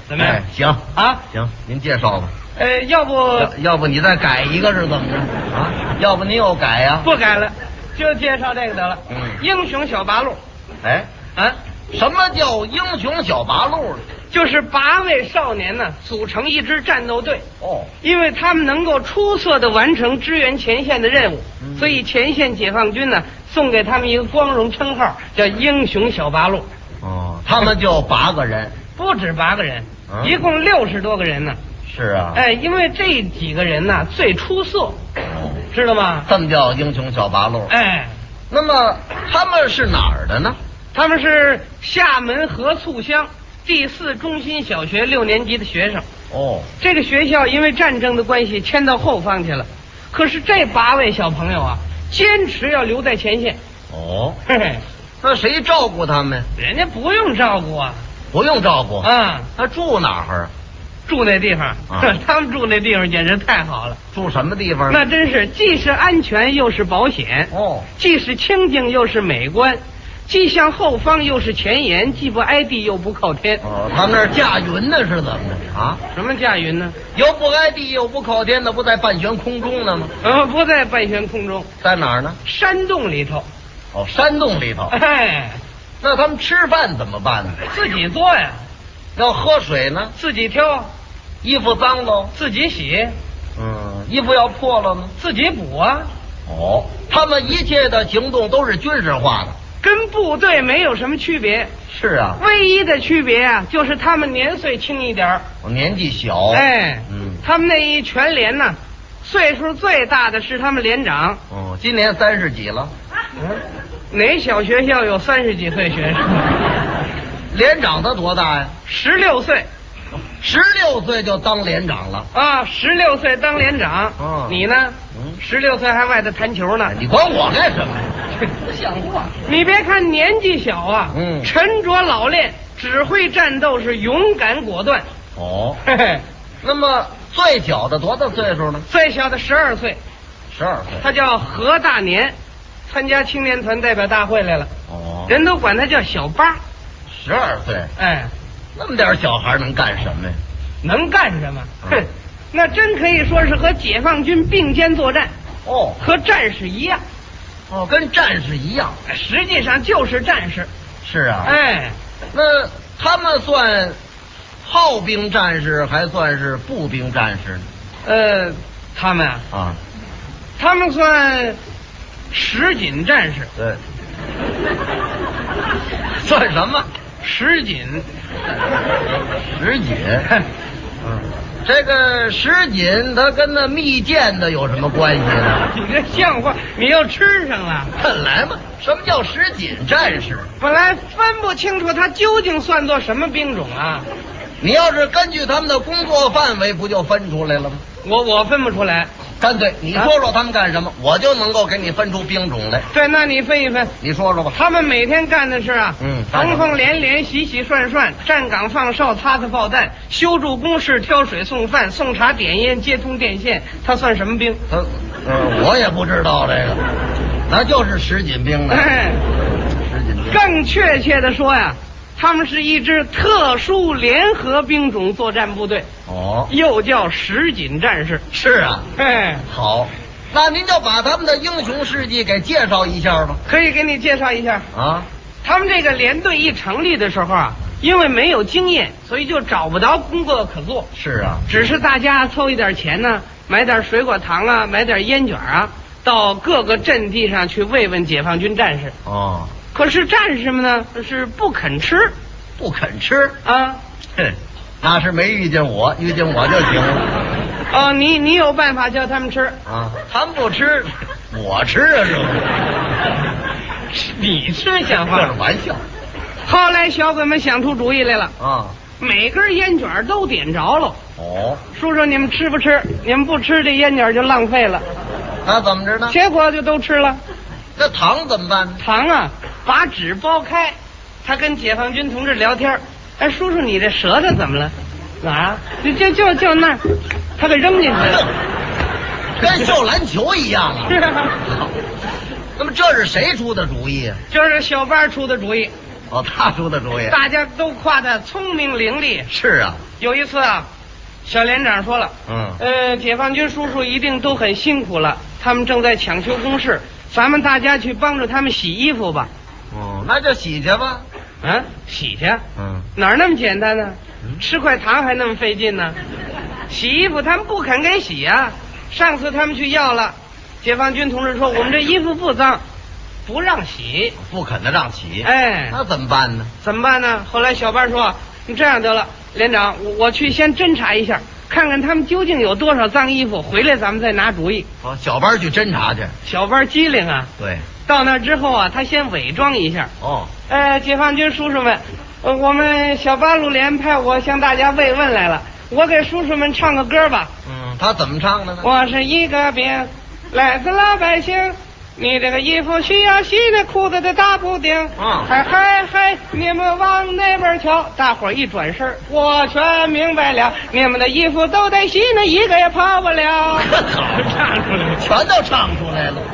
Speaker 21: 怎么样？
Speaker 22: 行啊，行，您介绍吧。要不你再改一个是怎么着啊？要不您又改呀？
Speaker 21: 不改了，就介绍这个得了。英雄小八路。
Speaker 22: 哎啊，什么叫英雄小八路呢？
Speaker 21: 就是8位少年呢，组成一支战斗队。
Speaker 22: 哦，
Speaker 21: 因为他们能够出色的完成支援前线的任务，所以前线解放军呢送给他们一个光荣称号，叫英雄小八路。
Speaker 22: 哦，他们就8个人，
Speaker 21: 不止8个人，一共60多个人呢。
Speaker 22: 是啊，
Speaker 21: 哎，因为这几个人呢最出色，知道吗？
Speaker 22: 这么叫英雄小八路。
Speaker 21: 哎，
Speaker 22: 那么他们是哪儿的呢？
Speaker 21: 他们是厦门河醋乡第4中心小学6年级的学生。
Speaker 22: 哦，
Speaker 21: 这个学校因为战争的关系迁到后方去了，可是这8位小朋友啊，坚持要留在前线。
Speaker 22: 哦，
Speaker 21: 嘿嘿，
Speaker 22: 那谁照顾他们？
Speaker 21: 人家不用照顾啊，
Speaker 22: 不用照顾
Speaker 21: 啊。
Speaker 22: 他住哪儿？
Speaker 21: 住那地方，他们住那地方简直太好了。
Speaker 22: 住什么地方？
Speaker 21: 那真是既是安全又是保险。
Speaker 22: 哦，
Speaker 21: 既是清静又是美观，既向后方又是前沿，既不挨地又不靠天。
Speaker 22: 哦，他那儿驾云呢是怎么着啊？
Speaker 21: 什么驾云呢？
Speaker 22: 又不挨地又不靠天的，不在半悬空中呢吗？
Speaker 21: 不在半悬空中，
Speaker 22: 在哪儿呢？
Speaker 21: 山洞里头。
Speaker 22: 哦，山洞里头。
Speaker 21: 哎，
Speaker 22: 那他们吃饭怎么办呢？
Speaker 21: 自己做呀。
Speaker 22: 要喝水呢？
Speaker 21: 自己挑。
Speaker 22: 衣服脏喽？
Speaker 21: 自己洗。
Speaker 22: 衣服要破了呢？
Speaker 21: 自己补啊。
Speaker 22: 哦，他们一切的行动都是军事化的，
Speaker 21: 跟部队没有什么区别。
Speaker 22: 是啊，
Speaker 21: 唯一的区别啊，就是他们年岁轻一点。
Speaker 22: 年纪小。
Speaker 21: 哎，他们那一全连呢，岁数最大的是他们连长。
Speaker 22: 哦，今年30几了。
Speaker 21: 哪小学校有30几岁学生？
Speaker 22: 连长他多大呀
Speaker 21: ？16岁。
Speaker 22: 16岁就当连长了
Speaker 21: 啊！16岁当连长。你呢？16岁还外头弹球呢。
Speaker 22: 你管我干什么呀？
Speaker 21: 不像话！你别看年纪小啊，沉着老练，指挥战斗是勇敢果断。
Speaker 22: 哦，
Speaker 21: 嘿嘿。
Speaker 22: 那么最小的多大岁数呢？
Speaker 21: 最小的12岁。
Speaker 22: 12岁。
Speaker 21: 他叫何大年，参加青年团代表大会来了。
Speaker 22: 哦，
Speaker 21: 人都管他叫小八。
Speaker 22: 12岁。
Speaker 21: 哎。
Speaker 22: 那么点小孩能干什么呀？
Speaker 21: 能干什么？哼，那真可以说是和解放军并肩作战。
Speaker 22: 哦，
Speaker 21: 和战士一样。
Speaker 22: 哦，跟战士一样，
Speaker 21: 实际上就是战士。
Speaker 22: 是啊。
Speaker 21: 哎，
Speaker 22: 那他们算炮兵战士还算是步兵战士
Speaker 21: 呢？他们啊，他们算实锦战士。
Speaker 22: 对。算什么？
Speaker 21: 实锦。
Speaker 22: 实锦。这个实锦它跟那蜜饯的有什么关系呢？
Speaker 21: 你这像话，你又吃上了。
Speaker 22: 本来嘛，什么叫实锦战士？
Speaker 21: 本来分不清楚他究竟算作什么兵种啊。
Speaker 22: 你要是根据他们的工作范围，不就分出来了吗？
Speaker 21: 我分不出来。
Speaker 22: 干脆你说说他们干什么，我就能够给你分出兵种来。
Speaker 21: 对，那你分一分。
Speaker 22: 你说说吧。
Speaker 21: 他们每天干的是缝缝连连，洗洗涮涮，站岗放哨，擦擦炮弹，修筑工事，挑水送饭，送茶点烟，接通电线。他算什么兵？
Speaker 22: 我也不知道这个，那就是实锦兵的。实锦兵。
Speaker 21: 更确切的说呀，他们是一支特殊联合兵种作战部队。
Speaker 22: 哦，
Speaker 21: 又叫实锦战士。
Speaker 22: 是啊。
Speaker 21: 哎，
Speaker 22: 好，那您就把他们的英雄事迹给介绍一下吧。
Speaker 21: 可以给你介绍一下
Speaker 22: 啊。
Speaker 21: 他们这个连队一成立的时候啊，因为没有经验，所以就找不着工作可做。
Speaker 22: 是啊。
Speaker 21: 只是大家凑一点钱呢，买点水果糖啊，买点烟卷啊，到各个阵地上去慰问解放军战士。
Speaker 22: 哦。
Speaker 21: 可是战士们呢是不肯吃。
Speaker 22: 不肯吃
Speaker 21: 啊？
Speaker 22: 哼，那是没遇见我，遇见我就行了。
Speaker 21: 哦，你有办法叫他们吃
Speaker 22: 啊？他们不吃，我吃啊，这
Speaker 21: 不？你吃像话？
Speaker 22: 开玩笑。
Speaker 21: 后来小鬼们想出主意来了
Speaker 22: 啊，
Speaker 21: 每根烟卷都点着了。
Speaker 22: 哦，
Speaker 21: 叔叔你们吃不吃？你们不吃，这烟卷就浪费了。
Speaker 22: 那怎么着呢？
Speaker 21: 结果就都吃了。
Speaker 22: 这糖怎么办呢？
Speaker 21: 糖啊，把纸剥开。他跟解放军同志聊天，哎，叔叔，你这舌头怎么了？哪儿啊？就那儿，他给扔进去了，
Speaker 22: 跟绣篮球一样啊！
Speaker 21: 是啊。
Speaker 22: 那么这是谁出的主意？
Speaker 21: 就是小八出的主意。
Speaker 22: 哦，他出的主意。
Speaker 21: 大家都夸他聪明伶俐。
Speaker 22: 是啊。
Speaker 21: 有一次啊，小连长说了，解放军叔叔一定都很辛苦了，他们正在抢修工事，咱们大家去帮助他们洗衣服吧。
Speaker 22: 哦，那就洗去吧。
Speaker 21: 啊，洗去？哪儿那么简单呢？吃块糖还那么费劲呢？洗衣服他们不肯给洗啊。上次他们去要了，解放军同志说我们这衣服不脏，不让洗，
Speaker 22: 不肯的让洗。
Speaker 21: 哎，
Speaker 22: 那怎么办呢？
Speaker 21: 怎么办呢？后来小班说，你这样得了，连长，我去先侦查一下，看看他们究竟有多少脏衣服，回来咱们再拿主意。
Speaker 22: 哦，小班去侦查去。
Speaker 21: 小班机灵啊。
Speaker 22: 对。
Speaker 21: 到那之后啊，他先伪装一下。
Speaker 22: 哦。
Speaker 21: 解放军叔叔们，我们小八路连派我向大家慰问来了，我给叔叔们唱个歌吧。
Speaker 22: 他怎么唱的呢？
Speaker 21: 我是一个兵，来自老百姓。你这个衣服需要洗，那裤子的大补丁。嗨嗨嗨，你们往那边瞧，大伙儿一转身，我全明白了，你们的衣服都得洗，那一个也跑不了。
Speaker 22: 唱出来了，全都唱出来了。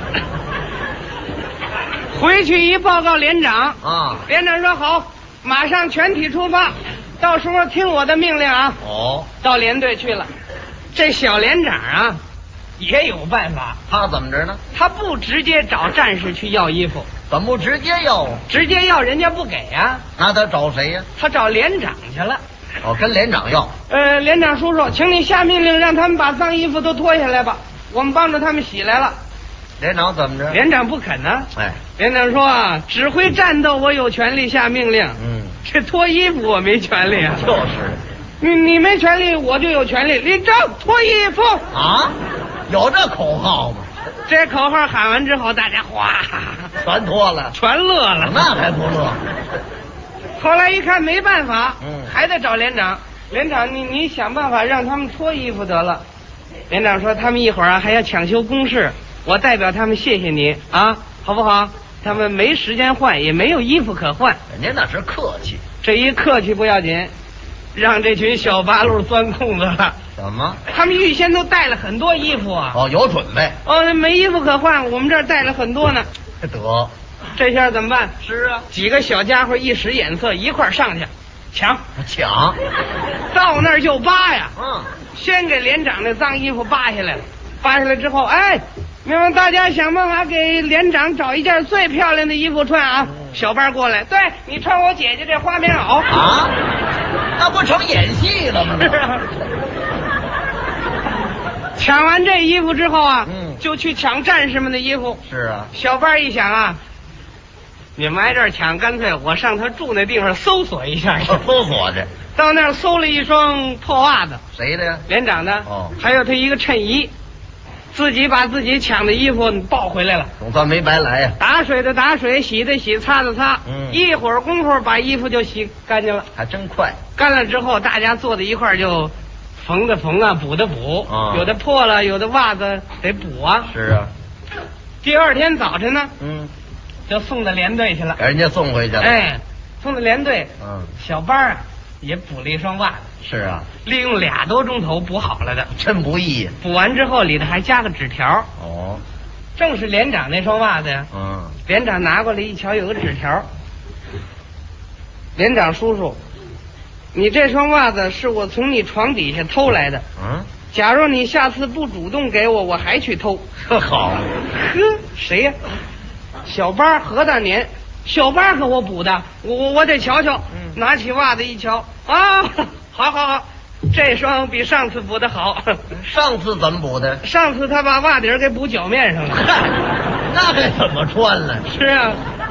Speaker 21: 回去一报告连长
Speaker 22: 啊，
Speaker 21: 连长说好，马上全体出发，到时候听我的命令啊。
Speaker 22: 哦，
Speaker 21: 到连队去了。这小连长啊，也有办法。
Speaker 22: 他怎么着呢？
Speaker 21: 他不直接找战士去要衣服。
Speaker 22: 怎么不直接要？
Speaker 21: 直接要人家不给呀。
Speaker 22: 那他找谁呀？
Speaker 21: 他找连长去了。
Speaker 22: 哦，跟连长要。
Speaker 21: 连长叔叔，请你下命令，让他们把脏衣服都脱下来吧，我们帮着他们洗来了。
Speaker 22: 连长怎么着？
Speaker 21: 连长不肯呢。
Speaker 22: 哎，
Speaker 21: 连长说啊，指挥战斗我有权利下命令，这脱衣服我没权利啊。
Speaker 22: 就是，
Speaker 21: 你没权利，我就有权利。立正，脱衣服
Speaker 22: 啊！有这口号吗？
Speaker 21: 这口号喊完之后，大家哗
Speaker 22: 全脱了，
Speaker 21: 全乐了。
Speaker 22: 那还不乐？
Speaker 21: 后来一看没办法，还得找连长。连长，你想办法让他们脱衣服得了。连长说他们一会儿啊还要抢修工事。我代表他们谢谢你啊，好不好？他们没时间换，也没有衣服可换。
Speaker 22: 人家那是客气，
Speaker 21: 这一客气不要紧，让这群小八路钻空子了。
Speaker 22: 怎么？
Speaker 21: 他们预先都带了很多衣服啊。
Speaker 22: 哦，有准备。
Speaker 21: 哦，没衣服可换，我们这儿带了很多呢。
Speaker 22: 得，
Speaker 21: 这下怎么办？
Speaker 22: 是啊，
Speaker 21: 几个小家伙一使眼色，一块上去抢。到那儿就扒呀。先给连长那脏衣服扒下来了，扒下来之后，哎。你们大家想办法给连长找一件最漂亮的衣服穿啊！小班过来，对，你穿我姐姐这花棉袄
Speaker 22: 啊，那不成演戏了吗？
Speaker 21: 抢完这衣服之后啊，就去抢战士们的衣服。
Speaker 22: 是啊，
Speaker 21: 小班一想啊，你们挨这儿抢，干脆我上他住那地方搜索一下去。
Speaker 22: 搜索去，
Speaker 21: 到那儿搜了一双破袜子。
Speaker 22: 谁的呀？
Speaker 21: 连长的。
Speaker 22: 哦，
Speaker 21: 还有他一个衬衣。自己把自己抢的衣服抱回来了，
Speaker 22: 总算没白来呀。
Speaker 21: 打水的打水，洗的洗，擦的擦，一会儿功夫把衣服就洗干净了，
Speaker 22: 还真快。
Speaker 21: 干了之后，大家坐在一块儿就缝的缝啊，补的补，有的破了，有的袜子得补啊。
Speaker 22: 是啊。
Speaker 21: 第二天早晨呢，就送到连队去了，
Speaker 22: 给人家送回去了。
Speaker 21: 哎，送到连队，小班啊也补了一双袜子。
Speaker 22: 是啊，
Speaker 21: 利用2多钟头补好了的，
Speaker 22: 真不易呀。
Speaker 21: 补完之后里头还加个纸条。
Speaker 22: 哦，
Speaker 21: 正是连长那双袜子呀。连长拿过来一瞧，有个纸条。连长叔叔，你这双袜子是我从你床底下偷来的。假如你下次不主动给我，我还去偷。
Speaker 22: 好。
Speaker 21: 呵，谁呀？小八何大年。小八给我补的，我得瞧瞧。拿起袜子一瞧，啊，好，这双比上次补的好。
Speaker 22: 上次怎么补的？
Speaker 21: 上次他把袜底儿给补脚面上了。
Speaker 22: 那该怎么穿了？
Speaker 21: 是啊。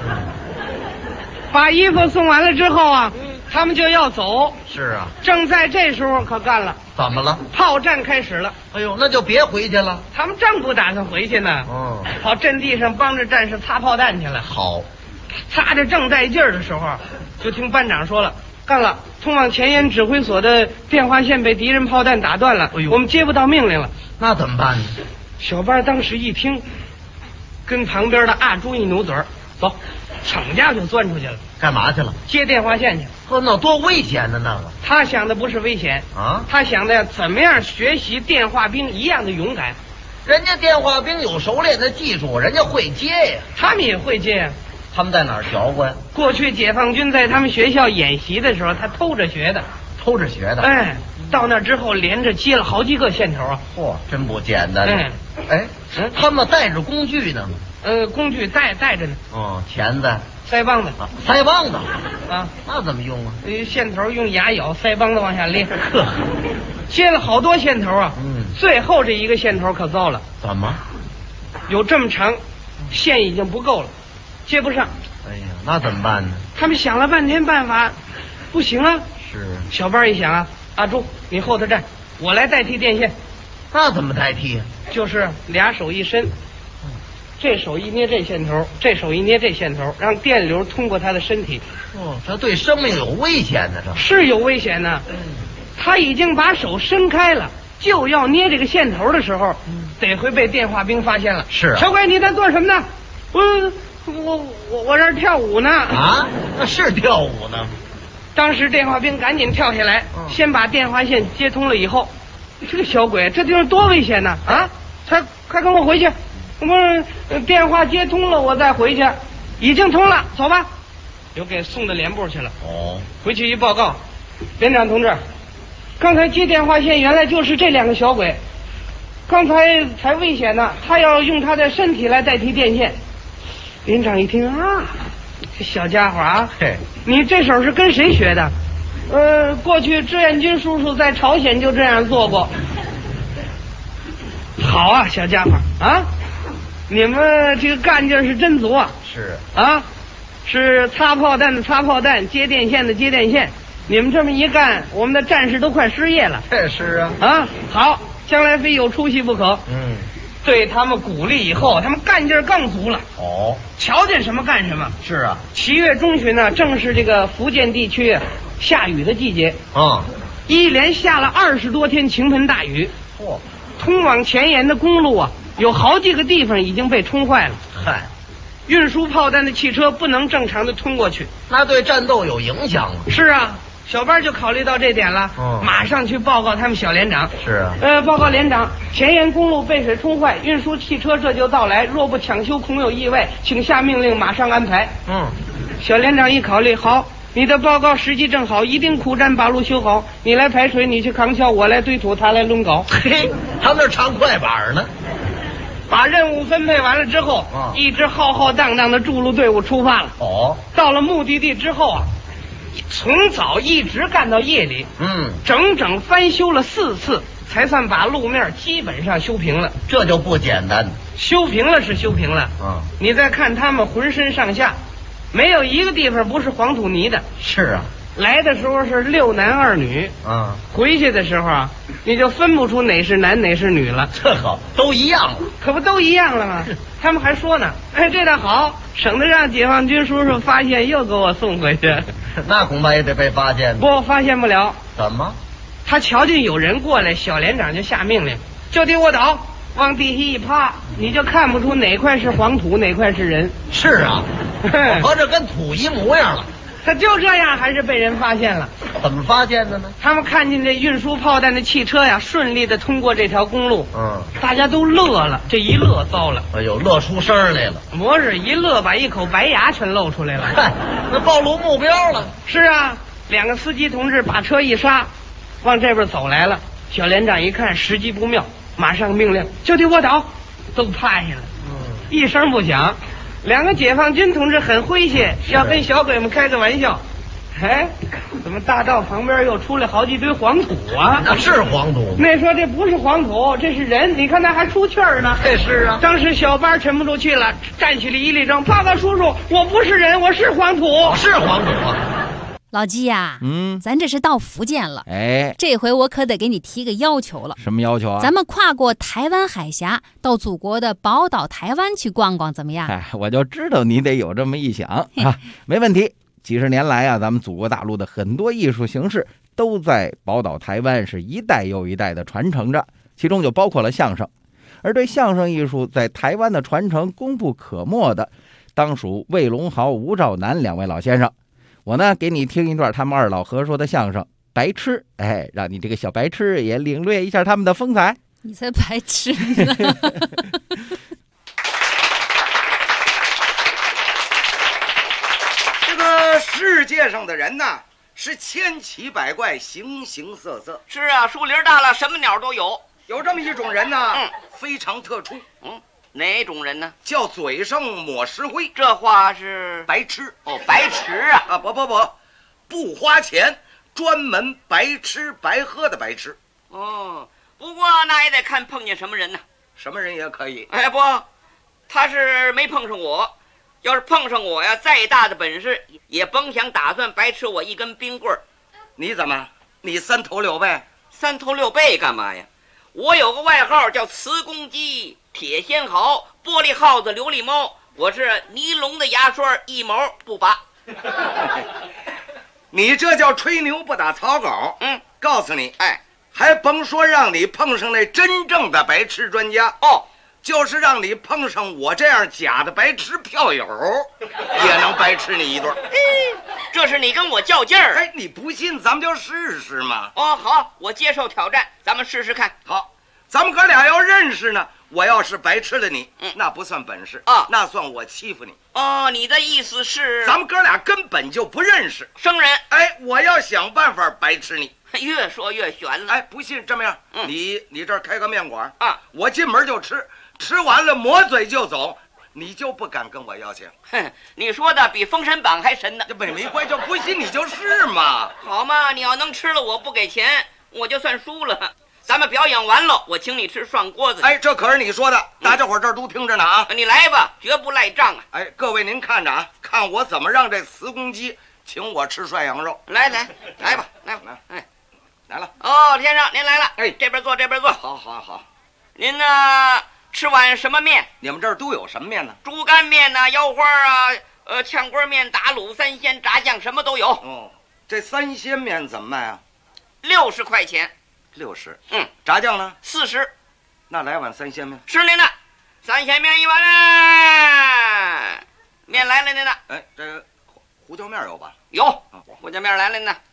Speaker 21: 把衣服送完了之后啊，他们就要走。
Speaker 22: 是啊。
Speaker 21: 正在这时候可干了。
Speaker 22: 怎么了？
Speaker 21: 炮战开始了。
Speaker 22: 哎呦，那就别回去了。
Speaker 21: 他们正不打算回去呢。跑阵地上帮着战士擦炮弹去了。
Speaker 22: 好。
Speaker 21: 擦着正带劲儿的时候，就听班长说了，干了，通往前沿指挥所的电话线被敌人炮弹打断了，我们接不到命令了。
Speaker 22: 那怎么办呢？
Speaker 21: 小班当时一听，跟旁边的阿朱一努嘴儿，走，逞家就钻出去了。
Speaker 22: 干嘛去了？
Speaker 21: 接电话线去。
Speaker 22: 呵，那多危险的那个。
Speaker 21: 他想的不是危险啊，他想的怎么样学习电话兵一样的勇敢。
Speaker 22: 人家电话兵有熟练的技术，人家会接呀。
Speaker 21: 他们也会接呀。
Speaker 22: 他们在哪儿学过呀？
Speaker 21: 过去解放军在他们学校演习的时候，他偷着学的。
Speaker 22: 抽着学的。
Speaker 21: 哎，到那之后连着接了好几个线头啊！
Speaker 22: 嚯，真不简单。他们带着工具呢吗？
Speaker 21: 工具带着呢。
Speaker 22: 哦，钳子、
Speaker 21: 腮帮子，
Speaker 22: 腮帮子
Speaker 21: 啊，
Speaker 22: 那怎么用啊？
Speaker 21: 线头用牙咬，腮帮子往下勒。接了好多线头啊。最后这一个线头可糟了。
Speaker 22: 怎么？
Speaker 21: 有这么长，线已经不够了，接不上。
Speaker 22: 哎呀，那怎么办呢？
Speaker 21: 他们想了半天办法，不行啊。
Speaker 22: 是。
Speaker 21: 小班一想啊，阿朱你后头站，我来代替电线。
Speaker 22: 那怎么代替啊？
Speaker 21: 就是俩手一伸，这手一捏这线头，这手一捏这线头，让电流通过他的身体。
Speaker 22: 哦，这对生命有危险呢，这
Speaker 21: 是有危险呢。他已经把手伸开了，就要捏这个线头的时候，得会被电话兵发现了。
Speaker 22: 是啊。
Speaker 21: 小鬼，你在做什么呢？我这儿跳舞呢。
Speaker 22: 啊，那是跳舞呢。
Speaker 21: 当时电话兵赶紧跳下来，先把电话线接通了以后，这个小鬼这地方多危险呢！啊，快跟我回去，电话接通了我再回去，已经通了，走吧。又给送到连部去了。
Speaker 22: 哦，
Speaker 21: 回去一报告，连长同志，刚才接电话线原来就是这两个小鬼，刚才才危险呢，他要用他的身体来代替电线。连长一听啊，这小家伙啊，你这手是跟谁学的？过去志愿军叔叔在朝鲜就这样做过。好啊，小家伙啊，你们这个干劲是真足啊！
Speaker 22: 是
Speaker 21: 啊，是擦炮弹的擦炮弹，接电线的接电线。你们这么一干，我们的战士都快失业了。
Speaker 22: 这是啊。
Speaker 21: 啊，好，将来非有出息不可。对他们鼓励以后，他们干劲更足了。
Speaker 22: 哦，
Speaker 21: 瞧见什么干什么。
Speaker 22: 是啊。
Speaker 21: 7月中旬呢，正是这个福建地区下雨的季节
Speaker 22: 啊，
Speaker 21: 一连下了20多天倾盆大雨。
Speaker 22: 嚯，
Speaker 21: 通往前沿的公路啊，有好几个地方已经被冲坏了。
Speaker 22: 嗨，
Speaker 21: 运输炮弹的汽车不能正常的通过去，
Speaker 22: 那对战斗有影响吗？
Speaker 21: 是啊。小班就考虑到这点了，马上去报告他们小连长。
Speaker 22: 是啊，
Speaker 21: 报告连长，前沿公路被水冲坏，运输汽车这就到来，若不抢修，恐有意外，请下命令，马上安排。小连长一考虑，好，你的报告时机正好，一定苦战把路修好。你来排水，你去扛锹，我来堆土，他来抡镐。
Speaker 22: 嘿，他们那唱快板呢。
Speaker 21: 把任务分配完了之后，一支浩浩荡荡的筑路队伍出发了。
Speaker 22: 哦，
Speaker 21: 到了目的地之后啊，从早一直干到夜里，整整翻修了4次，才算把路面基本上修平了。
Speaker 22: 这就不简单。
Speaker 21: 修平了是修平了，你再看他们浑身上下，没有一个地方不是黄土泥的。
Speaker 22: 是啊，
Speaker 21: 来的时候是6男2女，回去的时候啊，你就分不出哪是男哪是女了。
Speaker 22: 这可都一样了，
Speaker 21: 可不都一样了吗？他们还说呢，这倒好，省得让解放军叔叔发现又给我送回去。
Speaker 22: 那恐怕也得被发现。
Speaker 21: 不，发现不了。
Speaker 22: 怎么？
Speaker 21: 他瞧见有人过来，小连长就下命令，就地卧倒，往地下一趴，你就看不出哪块是黄土，哪块是人。
Speaker 22: 是啊，合着跟土一模样了。
Speaker 21: 他就这样，还是被人发现了。
Speaker 22: 怎么发现的呢？
Speaker 21: 他们看见这运输炮弹的汽车呀，顺利的通过这条公路。大家都乐了。这一乐，糟了！
Speaker 22: 哎呦，乐出声来了。
Speaker 21: 模式一乐，把一口白牙全露出来了。
Speaker 22: 嗨，那暴露目标了。
Speaker 21: 是啊，2个司机同志把车一刹，往这边走来了。小连长一看时机不妙，马上命令就地卧倒，都趴下了。一声不响。2个解放军同志很诙谐，要跟小鬼们开个玩笑。哎，怎么大道旁边又出来好几堆黄土啊？
Speaker 22: 那是黄土。
Speaker 21: 那说这不是黄土，这是人。你看那还出气儿呢。
Speaker 22: 这是啊。
Speaker 21: 当时小班沉不住气了，站起来一立正，报告叔叔，我不是人，我是黄土。
Speaker 22: 是黄土啊。
Speaker 10: 老季呀，咱这是到福建了，这回我可得给你提个要求了。
Speaker 11: 什么要求啊？
Speaker 10: 咱们跨过台湾海峡，到祖国的宝岛台湾去逛逛，怎么样？
Speaker 11: 我就知道你得有这么一想啊，没问题。几十年来啊，咱们祖国大陆的很多艺术形式都在宝岛台湾是一代又一代的传承着，其中就包括了相声。而对相声艺术在台湾的传承功不可没的，当属魏龙豪、吴兆南2位老先生。我呢，给你听一段他们2老合说的相声《白痴》，让你这个小白痴也领略一下他们的风采。
Speaker 10: 你才白痴呢！
Speaker 12: 这个世界上的人呐， 是千奇百怪，形形色色。
Speaker 21: 是啊，树林大了，什么鸟都有。
Speaker 12: 有这么一种人呢，非常特殊。
Speaker 21: 哪种人呢？
Speaker 12: 叫嘴上抹石灰。
Speaker 21: 这话是
Speaker 12: 白痴
Speaker 21: 哦，白痴啊！
Speaker 12: 不花钱，专门白吃白喝的白痴。
Speaker 21: 哦，不过那也得看碰见什么人呢。
Speaker 12: 什么人也可以。
Speaker 21: 哎不，他是没碰上我。要是碰上我呀，再大的本事也甭想打算白吃我一根冰棍儿。
Speaker 12: 你怎么？你三头六臂？
Speaker 21: 三头六臂干嘛呀？我有个外号叫磁公鸡、铁仙毫、玻璃耗子、琉璃猫，我是尼龙的牙刷，一毛不拔。
Speaker 12: 你这叫吹牛不打草稿。告诉你，还甭说让你碰上那真正的白痴专家
Speaker 21: 哦，
Speaker 12: 就是让你碰上我这样假的白痴票友，也能白吃你一顿。
Speaker 21: 这是你跟我较劲儿。
Speaker 12: 你不信咱们就试试嘛。
Speaker 21: 哦，好，我接受挑战，咱们试试看。
Speaker 12: 好，咱们哥俩要认识呢，我要是白吃了你，那不算本事
Speaker 21: 啊，
Speaker 12: 那算我欺负你。
Speaker 21: 哦，你的意思是
Speaker 12: 咱们哥俩根本就不认识，
Speaker 21: 生人。
Speaker 12: 我要想办法白吃你。
Speaker 21: 越说越悬了。
Speaker 12: 不信这么样，你这儿开个面馆啊，我进门就吃，吃完了抹嘴就走，你就不敢跟我要钱。
Speaker 21: 你说的比封神榜还神呢。
Speaker 12: 这没关系，不信你就试嘛。
Speaker 21: 好嘛，你要能吃了我不给钱，我就算输了。咱们表演完了，我请你吃涮锅子。
Speaker 12: 这可是你说的，大家伙这儿都听着呢啊！
Speaker 21: 你来吧，绝不赖账啊！
Speaker 12: 各位您看着啊，看我怎么让这磁公鸡请我吃涮羊肉。
Speaker 21: 来吧，来吧，
Speaker 12: 来了。
Speaker 21: 哦，先生您来了，这边坐，这边坐。
Speaker 12: 好。
Speaker 21: 您呢，吃碗什么面？
Speaker 12: 你们这儿都有什么面呢？
Speaker 21: 猪肝面呢，腰花啊，炝锅面、打卤、三鲜、炸酱，什么都有。
Speaker 12: 哦，这三鲜面怎么卖啊
Speaker 21: ？60块钱。
Speaker 12: 60。炸酱呢
Speaker 21: ？40。
Speaker 12: 那来碗三鲜面。
Speaker 21: 是您的，三鲜面一碗。面来了您的。
Speaker 12: 这个胡椒面有吧？
Speaker 21: 有，胡椒面来了您的。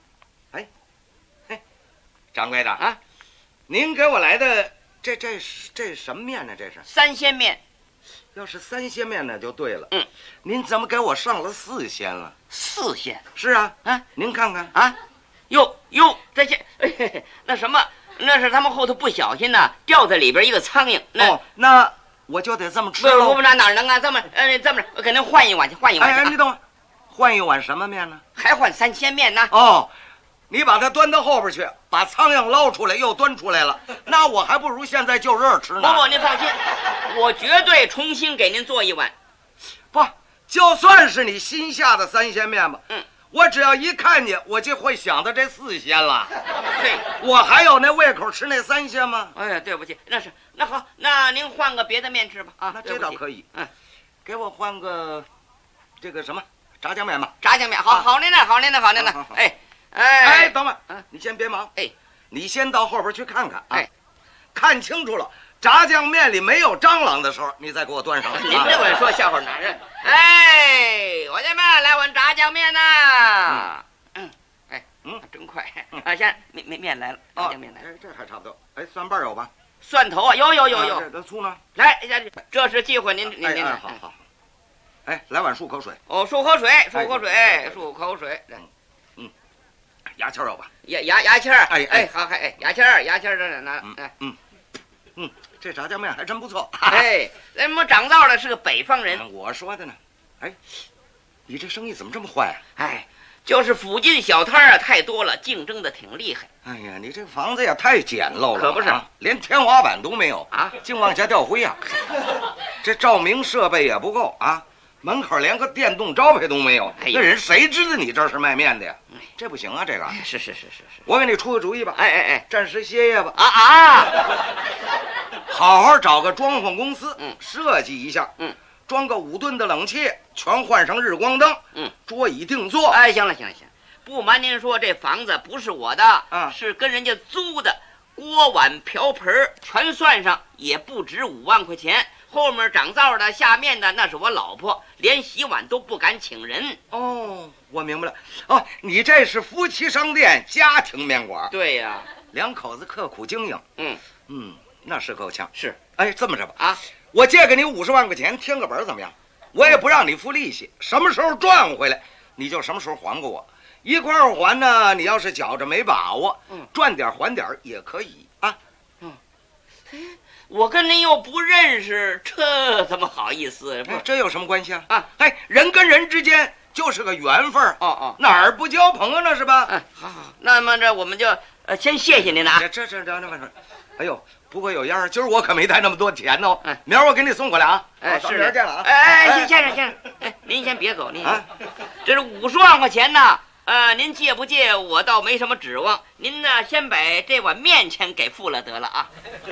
Speaker 12: 掌柜的啊，您给我来的这什么面呢？这是
Speaker 21: 三鲜面。
Speaker 12: 要是三鲜面那就对了。您怎么给我上了4鲜了
Speaker 21: ？4鲜？
Speaker 12: 是啊。您看看
Speaker 21: 啊，哟，这些那什么，那是他们后头不小心呢，掉在里边一个苍蝇。
Speaker 12: 那我就得这么吃
Speaker 21: 了。不，哪能啊？这么我给您换一碗去，换一碗去。
Speaker 12: 你等会儿，换一碗什么面呢？
Speaker 21: 还换三鲜面呢？
Speaker 12: 你把它端到后边去，把苍蝇捞出来又端出来了，那我还不如现在就热吃呢。
Speaker 21: 不，您放心，我绝对重新给您做一碗。
Speaker 12: 不，就算是你新下的三鲜面吧，我只要一看见，我就会想到这4鲜了。我还有那胃口吃那3鲜吗？
Speaker 21: 对不起，那好，那您换个别的面吃吧。
Speaker 12: 那这倒可以。给我换个这个什么炸酱面吧。
Speaker 21: 炸酱面，好您的。
Speaker 12: 等会儿，你先别忙。你先到后边去看看啊。看清楚了，炸酱面里没有蟑螂的时候，你再给我端上来。
Speaker 21: 您这碗说笑话哪人？伙计们，来碗炸酱面呐！真快先生，面来了，炸酱面来了。
Speaker 12: 这还差不多。蒜瓣有吧？
Speaker 21: 蒜头啊，有。
Speaker 12: 这醋呢？
Speaker 21: 来，这是忌讳您。
Speaker 12: 好。来碗漱口水。
Speaker 21: 漱口水。
Speaker 12: 牙签有吧？
Speaker 21: 牙签儿。好，牙签儿这拿。
Speaker 12: 这炸酱面还真不错。
Speaker 21: 咱们长道的是个北方人。
Speaker 12: 我说的呢。你这生意怎么这么坏啊？
Speaker 21: 就是附近小摊啊太多了，竞争的挺厉害。
Speaker 12: 你这房子也太简陋了。
Speaker 21: 可不是，
Speaker 12: 连天花板都没有
Speaker 21: 啊，
Speaker 12: 净往下掉灰啊。这照明设备也不够啊。门口连个电动招牌都没有，那人谁知道你这是卖面的呀？这不行啊，这个
Speaker 21: 是，
Speaker 12: 我给你出个主意吧，暂时歇业吧，好好找个装潢公司，设计一下，装个5吨的冷气，全换上日光灯，桌椅定做。
Speaker 21: 行了，不瞒您说，这房子不是我的，是跟人家租的，锅碗瓢盆全算上也不值5万块钱。后面长灶的，下面的那是我老婆，连洗碗都不敢请人。
Speaker 12: 我明白了。你这是夫妻商店，家庭面馆。
Speaker 21: 对呀
Speaker 12: ，2口子刻苦经营。那是够呛。
Speaker 21: 是。
Speaker 12: 这么着吧，我借给你50万块钱，添个本怎么样？我也不让你付利息，什么时候赚回来，你就什么时候还给我。 一块儿还呢，你要是觉着没把握，赚点还点也可以啊。
Speaker 21: 我跟您又不认识，这怎么好意思？不，
Speaker 12: 这有什么关系啊？人跟人之间就是个缘分哪儿不交朋友了是吧？
Speaker 21: 好，那么这我们就先谢谢您了啊。
Speaker 12: 这，哎呦，不过有样，今儿我可没带那么多钱哦。明儿我给你送过来啊。
Speaker 21: 是，
Speaker 12: 明儿见了啊。
Speaker 21: 先生，您先别走，您这是50万块钱呢。您借不借我倒没什么指望，您呢先把这碗面钱给付了得了啊。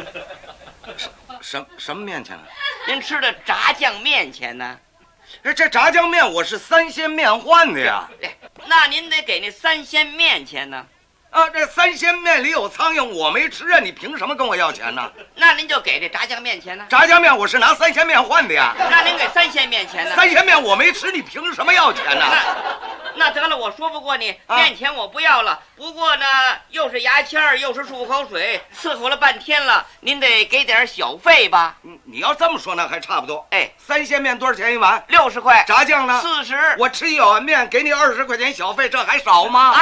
Speaker 12: 什么面钱啊？
Speaker 21: 您吃的炸酱面钱呢？
Speaker 12: 这炸酱面我是3鲜面换的呀。
Speaker 21: 那您得给那3鲜面钱呢。
Speaker 12: 这3鲜面里有苍蝇，我没吃啊，你凭什么跟我要钱呢？
Speaker 21: 那您就给这炸酱面钱呢？
Speaker 12: 炸酱面我是拿3鲜面换的呀。
Speaker 21: 那您给3鲜面钱呢
Speaker 12: ？3鲜面我没吃，你凭什么要钱呢？
Speaker 21: 那得了，我说不过你，面钱我不要了。不过呢，又是牙签儿，又是漱口水，伺候了半天了，您得给点小费吧？
Speaker 12: 你要这么说，那还差不多。3鲜面多少钱一碗
Speaker 21: ？60块。
Speaker 12: 炸酱呢
Speaker 21: ？40。
Speaker 12: 我吃1碗面，给你20块钱小费，这还少吗？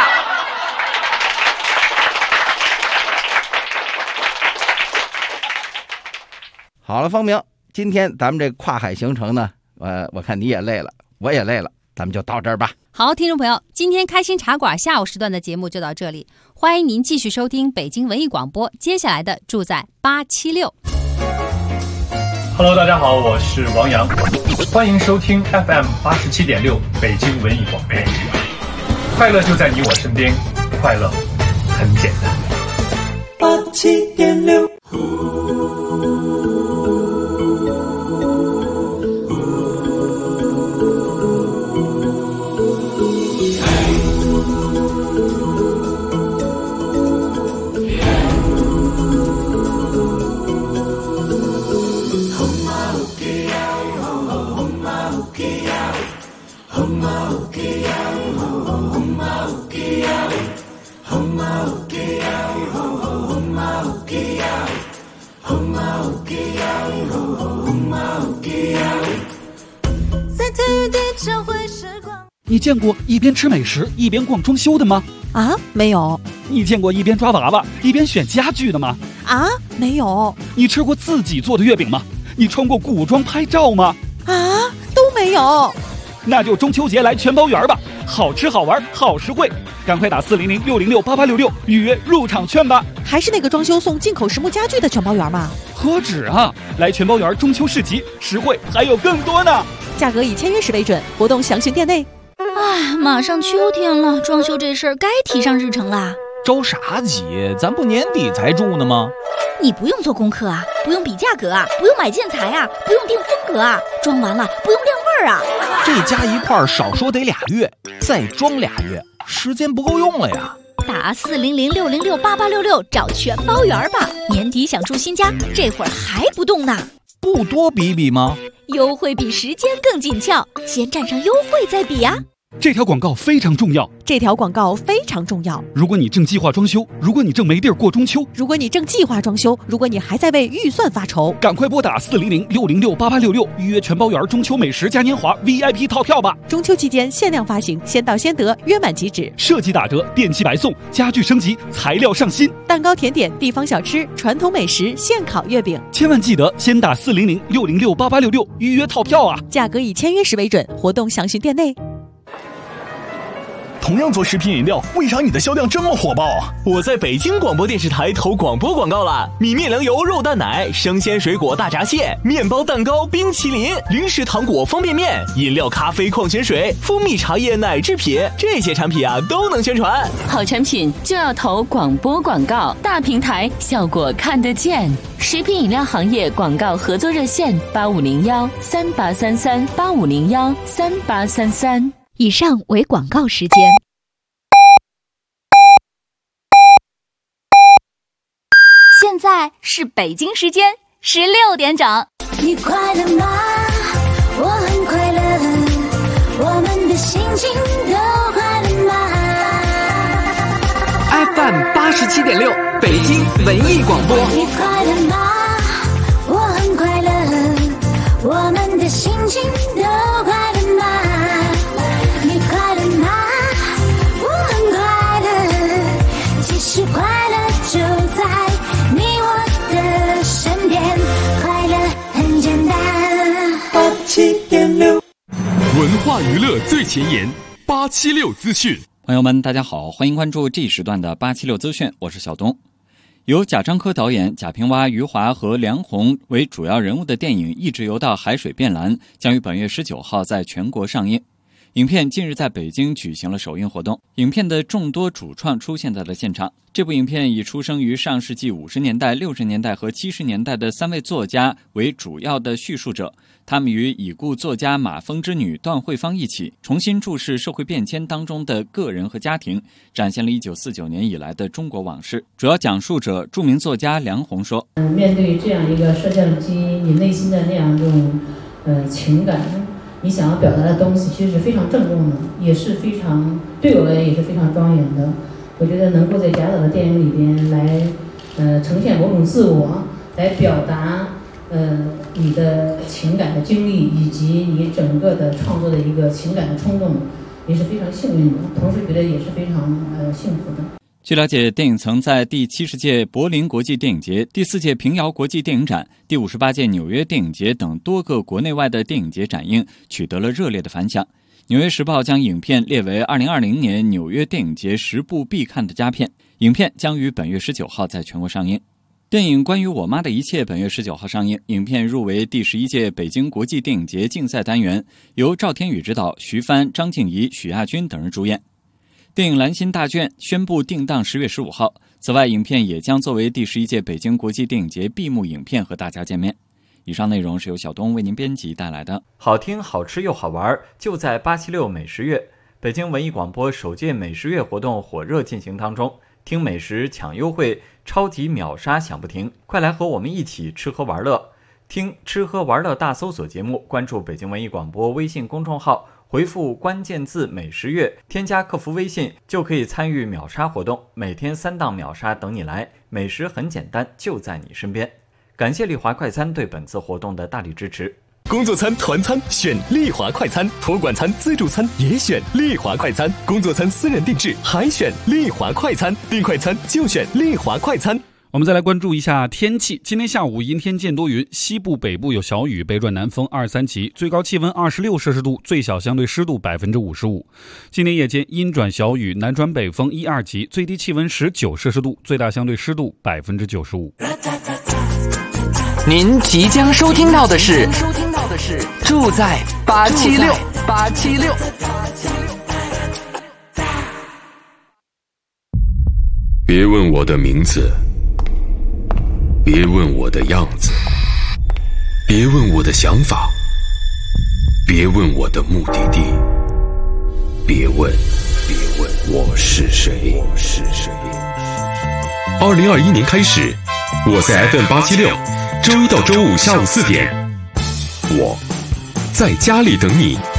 Speaker 11: 好了，方明，今天咱们这跨海行程呢，我看你也累了，我也累了，咱们就到这儿吧。
Speaker 10: 好，听众朋友，今天开心茶馆下午时段的节目就到这里，欢迎您继续收听北京文艺广播，接下来的住在876。
Speaker 13: Hello， 大家好，我是王洋，欢迎收听 FM 87.6北京文艺广播。快乐就在你我身边，快乐很简单。
Speaker 14: 87.6。
Speaker 16: 你见过一边吃美食一边逛装修的吗？
Speaker 15: 啊，没有。
Speaker 16: 你见过一边抓娃娃一边选家具的吗？
Speaker 15: 啊，没有。
Speaker 16: 你吃过自己做的月饼吗？你穿过古装拍照吗？
Speaker 15: 啊，都没有。
Speaker 16: 那就中秋节来全包园吧，好吃好玩好实惠，赶快打400-606-8866预约入场券吧。
Speaker 15: 还是那个装修送进口实木家具的全包园吗？
Speaker 16: 何止啊，来全包园中秋市集，实惠还有更多呢。
Speaker 15: 价格以签约时为准，活动详询店内。
Speaker 1: 马上秋天了，装修这事儿该提上日程啦。
Speaker 5: 着啥急？咱不年底才住呢吗？
Speaker 1: 你不用做功课啊，不用比价格啊，不用买建材啊，不用定风格啊，装完了不用晾味儿啊。
Speaker 5: 这加一块儿少说得2月，再装2月，时间不够用了呀。
Speaker 1: 打400-606-8866找全包园吧。年底想住新家，这会儿还不动呢？
Speaker 5: 不多比比吗？
Speaker 1: 优惠比时间更紧俏，先占上优惠再比啊。
Speaker 16: 这条广告非常重要。
Speaker 15: 这条广告非常重要。
Speaker 16: 如果你正计划装修，如果你正没地儿过中秋，
Speaker 15: 如果你正计划装修，如果你还在为预算发愁，
Speaker 16: 赶快拨打400-606-8866预约全包园中秋美食嘉年华 VIP 套票吧。
Speaker 15: 中秋期间限量发行，先到先得，约满即止。
Speaker 16: 设计打折，电器白送，家具升级，材料上新，
Speaker 15: 蛋糕甜点、地方小吃、传统美食、现烤月饼。
Speaker 16: 千万记得先打400-606-8866预约套票啊！
Speaker 15: 价格以签约时为准，活动详询店内。
Speaker 23: 同样做食品饮料，为啥你的销量这么火爆？
Speaker 5: 我在北京广播电视台投广播广告了，米面粮油肉蛋奶、生鲜水果大闸蟹、面包蛋糕、冰淇淋、零食糖果方便面、饮料咖啡矿泉水、蜂蜜茶叶奶制品，这些产品啊都能宣传。
Speaker 24: 好产品就要投广播广告，大平台效果看得见。食品饮料行业广告合作热线8501-3833-8501-3833。
Speaker 1: 以上为广告时间。现在是北京时间16点整。
Speaker 2: 你快乐吗？我很快乐，我们的心情都快乐吗？
Speaker 3: FM 87.6北京文艺广播。
Speaker 2: 你快乐吗？我很快乐，我们的心情都快乐吗？你快乐吗？
Speaker 4: 化娱乐最前沿，876资讯。
Speaker 17: 朋友们，大家好，欢迎关注这一时段的876资讯，我是小东。由贾樟柯导演、贾平凹、余华和梁红为主要人物的电影《一直游到海水变蓝》将于本月19号在全国上映。影片近日在北京举行了首映活动，影片的众多主创出现在了现场。这部影片以出生于上世纪50年代、60年代和70年代的3位作家为主要的叙述者，他们与已故作家马蜂之女段慧芳一起，重新注视社会变迁当中的个人和家庭，展现了1949年以来的中国往事。主要讲述者著名作家梁红说：
Speaker 18: 面对这样一个摄像机，你内心的那样一种情感，你想要表达的东西其实是非常郑重的，也是非常对我而言也是非常庄严的。我觉得能够在贾导的电影里边来呈现某种自我，来表达你的情感的经历，以及你整个的创作的一个情感的冲动，也是非常幸运的，同时觉得也是非常幸福的。
Speaker 17: 据了解，电影曾在第70届柏林国际电影节、第4届平遥国际电影展、第58届纽约电影节等多个国内外的电影节展映，取得了热烈的反响。纽约时报将影片列为2020年纽约电影节10部必看的佳片。影片将于本月19号在全国上映。电影《关于我妈的一切》本月19号上映，影片入围第11届北京国际电影节竞赛单元，由赵天宇执导，徐帆、张静怡、许亚军等人主演。电影《蓝心大卷》宣布定档10月15号。此外，影片也将作为第11届北京国际电影节闭幕影片和大家见面。以上内容是由小东为您编辑带来的。好听、好吃又好玩，就在876美食月。北京文艺广播首届美食月活动火热进行当中，听美食抢优惠，超级秒杀享不停，快来和我们一起吃喝玩乐。听吃喝玩乐大搜索节目，关注北京文艺广播微信公众号，回复关键字美食月，添加客服微信就可以参与秒杀活动，每天3档秒杀等你来，美食很简单，就在你身边。感谢丽华快餐对本次活动的大力支持。
Speaker 23: 工作餐、团餐选丽华快餐，托管餐、自助餐也选丽华快餐，工作餐私人定制还选丽华快餐，订快餐就选丽华快餐。
Speaker 19: 我们再来关注一下天气。今天下午阴天见多云，西部北部有小雨，北转南风2-3级，最高气温26摄氏度，最小相对湿度55%。今天夜间阴转小雨，南转北风1-2级，最低气温19摄氏度，最大相对湿度95%。
Speaker 3: 您即将收听到的是住在876。
Speaker 4: 别问我的名字，别问我的样子，别问我的想法，别问我的目的地，别问我是谁。2021年开始，我在 FM876，周一到周五下午4点，我在家里等你。